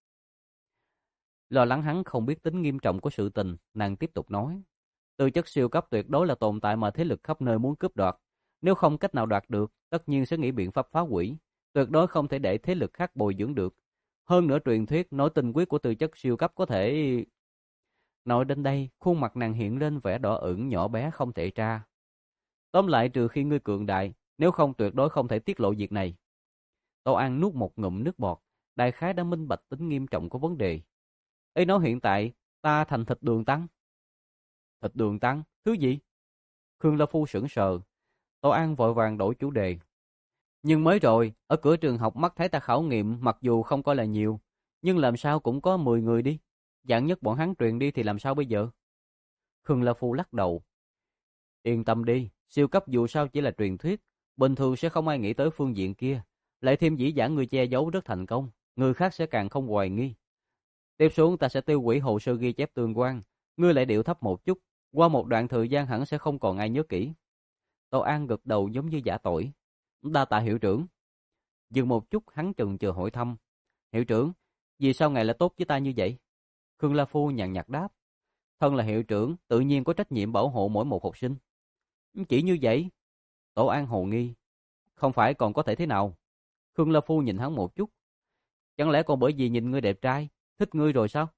Lo lắng hắn không biết tính nghiêm trọng của sự tình, nàng tiếp tục nói. Tư chất siêu cấp tuyệt đối là tồn tại mà thế lực khắp nơi muốn cướp đoạt. Nếu không cách nào đoạt được, tất nhiên sẽ nghĩ biện pháp phá hủy. Tuyệt đối không thể để thế lực khác bồi dưỡng được. Hơn nữa truyền thuyết nói tình quyết của tư chất siêu cấp có thể... Nói đến đây, khuôn mặt nàng hiện lên vẻ đỏ ửng nhỏ bé không thể tra. Tóm lại trừ khi ngươi cường đại, nếu không tuyệt đối không thể tiết lộ việc này. Tô An nuốt một ngụm nước bọt, đại khái đã minh bạch tính nghiêm trọng của vấn đề. Ý nói hiện tại, ta thành thịt đường tăng. Thịt đường tăng? Thứ gì? Khương La Phu sững sờ. Tô An vội vàng đổi chủ đề. Nhưng mới rồi, ở cửa trường học mắt thấy ta khảo nghiệm mặc dù không coi là nhiều, nhưng làm sao cũng có mười người đi. Dạng nhất bọn hắn truyền đi thì làm sao bây giờ? Khương La Phu lắc đầu. Yên tâm đi, siêu cấp dù sao chỉ là truyền thuyết, bình thường sẽ không ai nghĩ tới phương diện kia. Lại thêm dĩ dãn người che giấu rất thành công, người khác sẽ càng không hoài nghi. Tiếp xuống ta sẽ tiêu hủy hồ sơ ghi chép tương quan, ngươi lại điệu thấp một chút, qua một đoạn thời gian hẳn sẽ không còn ai nhớ kỹ. Tô An gật đầu giống như giả tội. Đa tạ hiệu trưởng. Dừng một chút hắn chần chừ hỏi thăm. Hiệu trưởng, vì sao ngài lại tốt với ta như vậy? Khương La Phu nhàn nhạt đáp. Thân là hiệu trưởng, tự nhiên có trách nhiệm bảo hộ mỗi một học sinh. Chỉ như vậy. Tổ An hồ nghi. Không phải còn có thể thế nào? Khương La Phu nhìn hắn một chút. Chẳng lẽ còn bởi vì nhìn ngươi đẹp trai, thích ngươi rồi sao?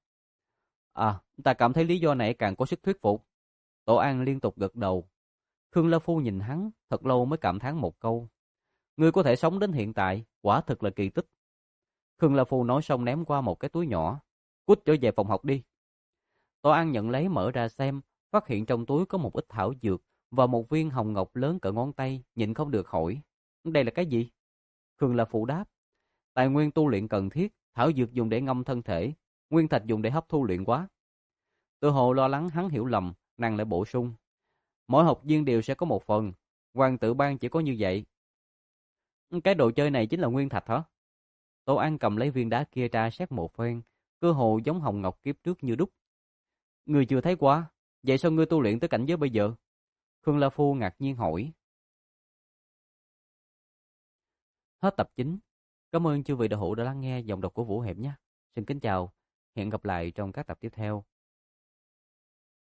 À, ta cảm thấy lý do này càng có sức thuyết phục. Tổ An liên tục gật đầu. Khương La Phu nhìn hắn, thật lâu mới cảm thán một câu. Ngươi có thể sống đến hiện tại, quả thực là kỳ tích. Khương La Phu nói xong ném qua một cái túi nhỏ. Cút trở về phòng học đi. Tổ An nhận lấy mở ra xem, phát hiện trong túi có một ít thảo dược và một viên hồng ngọc lớn cỡ ngón tay, nhịn không được hỏi. Đây là cái gì? Khương La Phu đáp. Tài nguyên tu luyện cần thiết, thảo dược dùng để ngâm thân thể, nguyên thạch dùng để hấp thu luyện hóa. Tự hồ lo lắng hắn hiểu lầm, nàng lại bổ sung. Mỗi học viên đều sẽ có một phần, hoàng tử ban chỉ có như vậy. Cái đồ chơi này chính là nguyên thạch hả? Tô An cầm lấy viên đá kia tra xét một phen, cơ hồ giống hồng ngọc kiếp trước như đúc. Ngươi chưa thấy qua, vậy sao ngươi tu luyện tới cảnh giới bây giờ? Khương La Phu ngạc nhiên hỏi. Hết tập chín. Cảm ơn chư vị đạo hữu đã lắng nghe giọng đọc của Vũ Hiệp nhé. Xin kính chào, hẹn gặp lại trong các tập tiếp theo.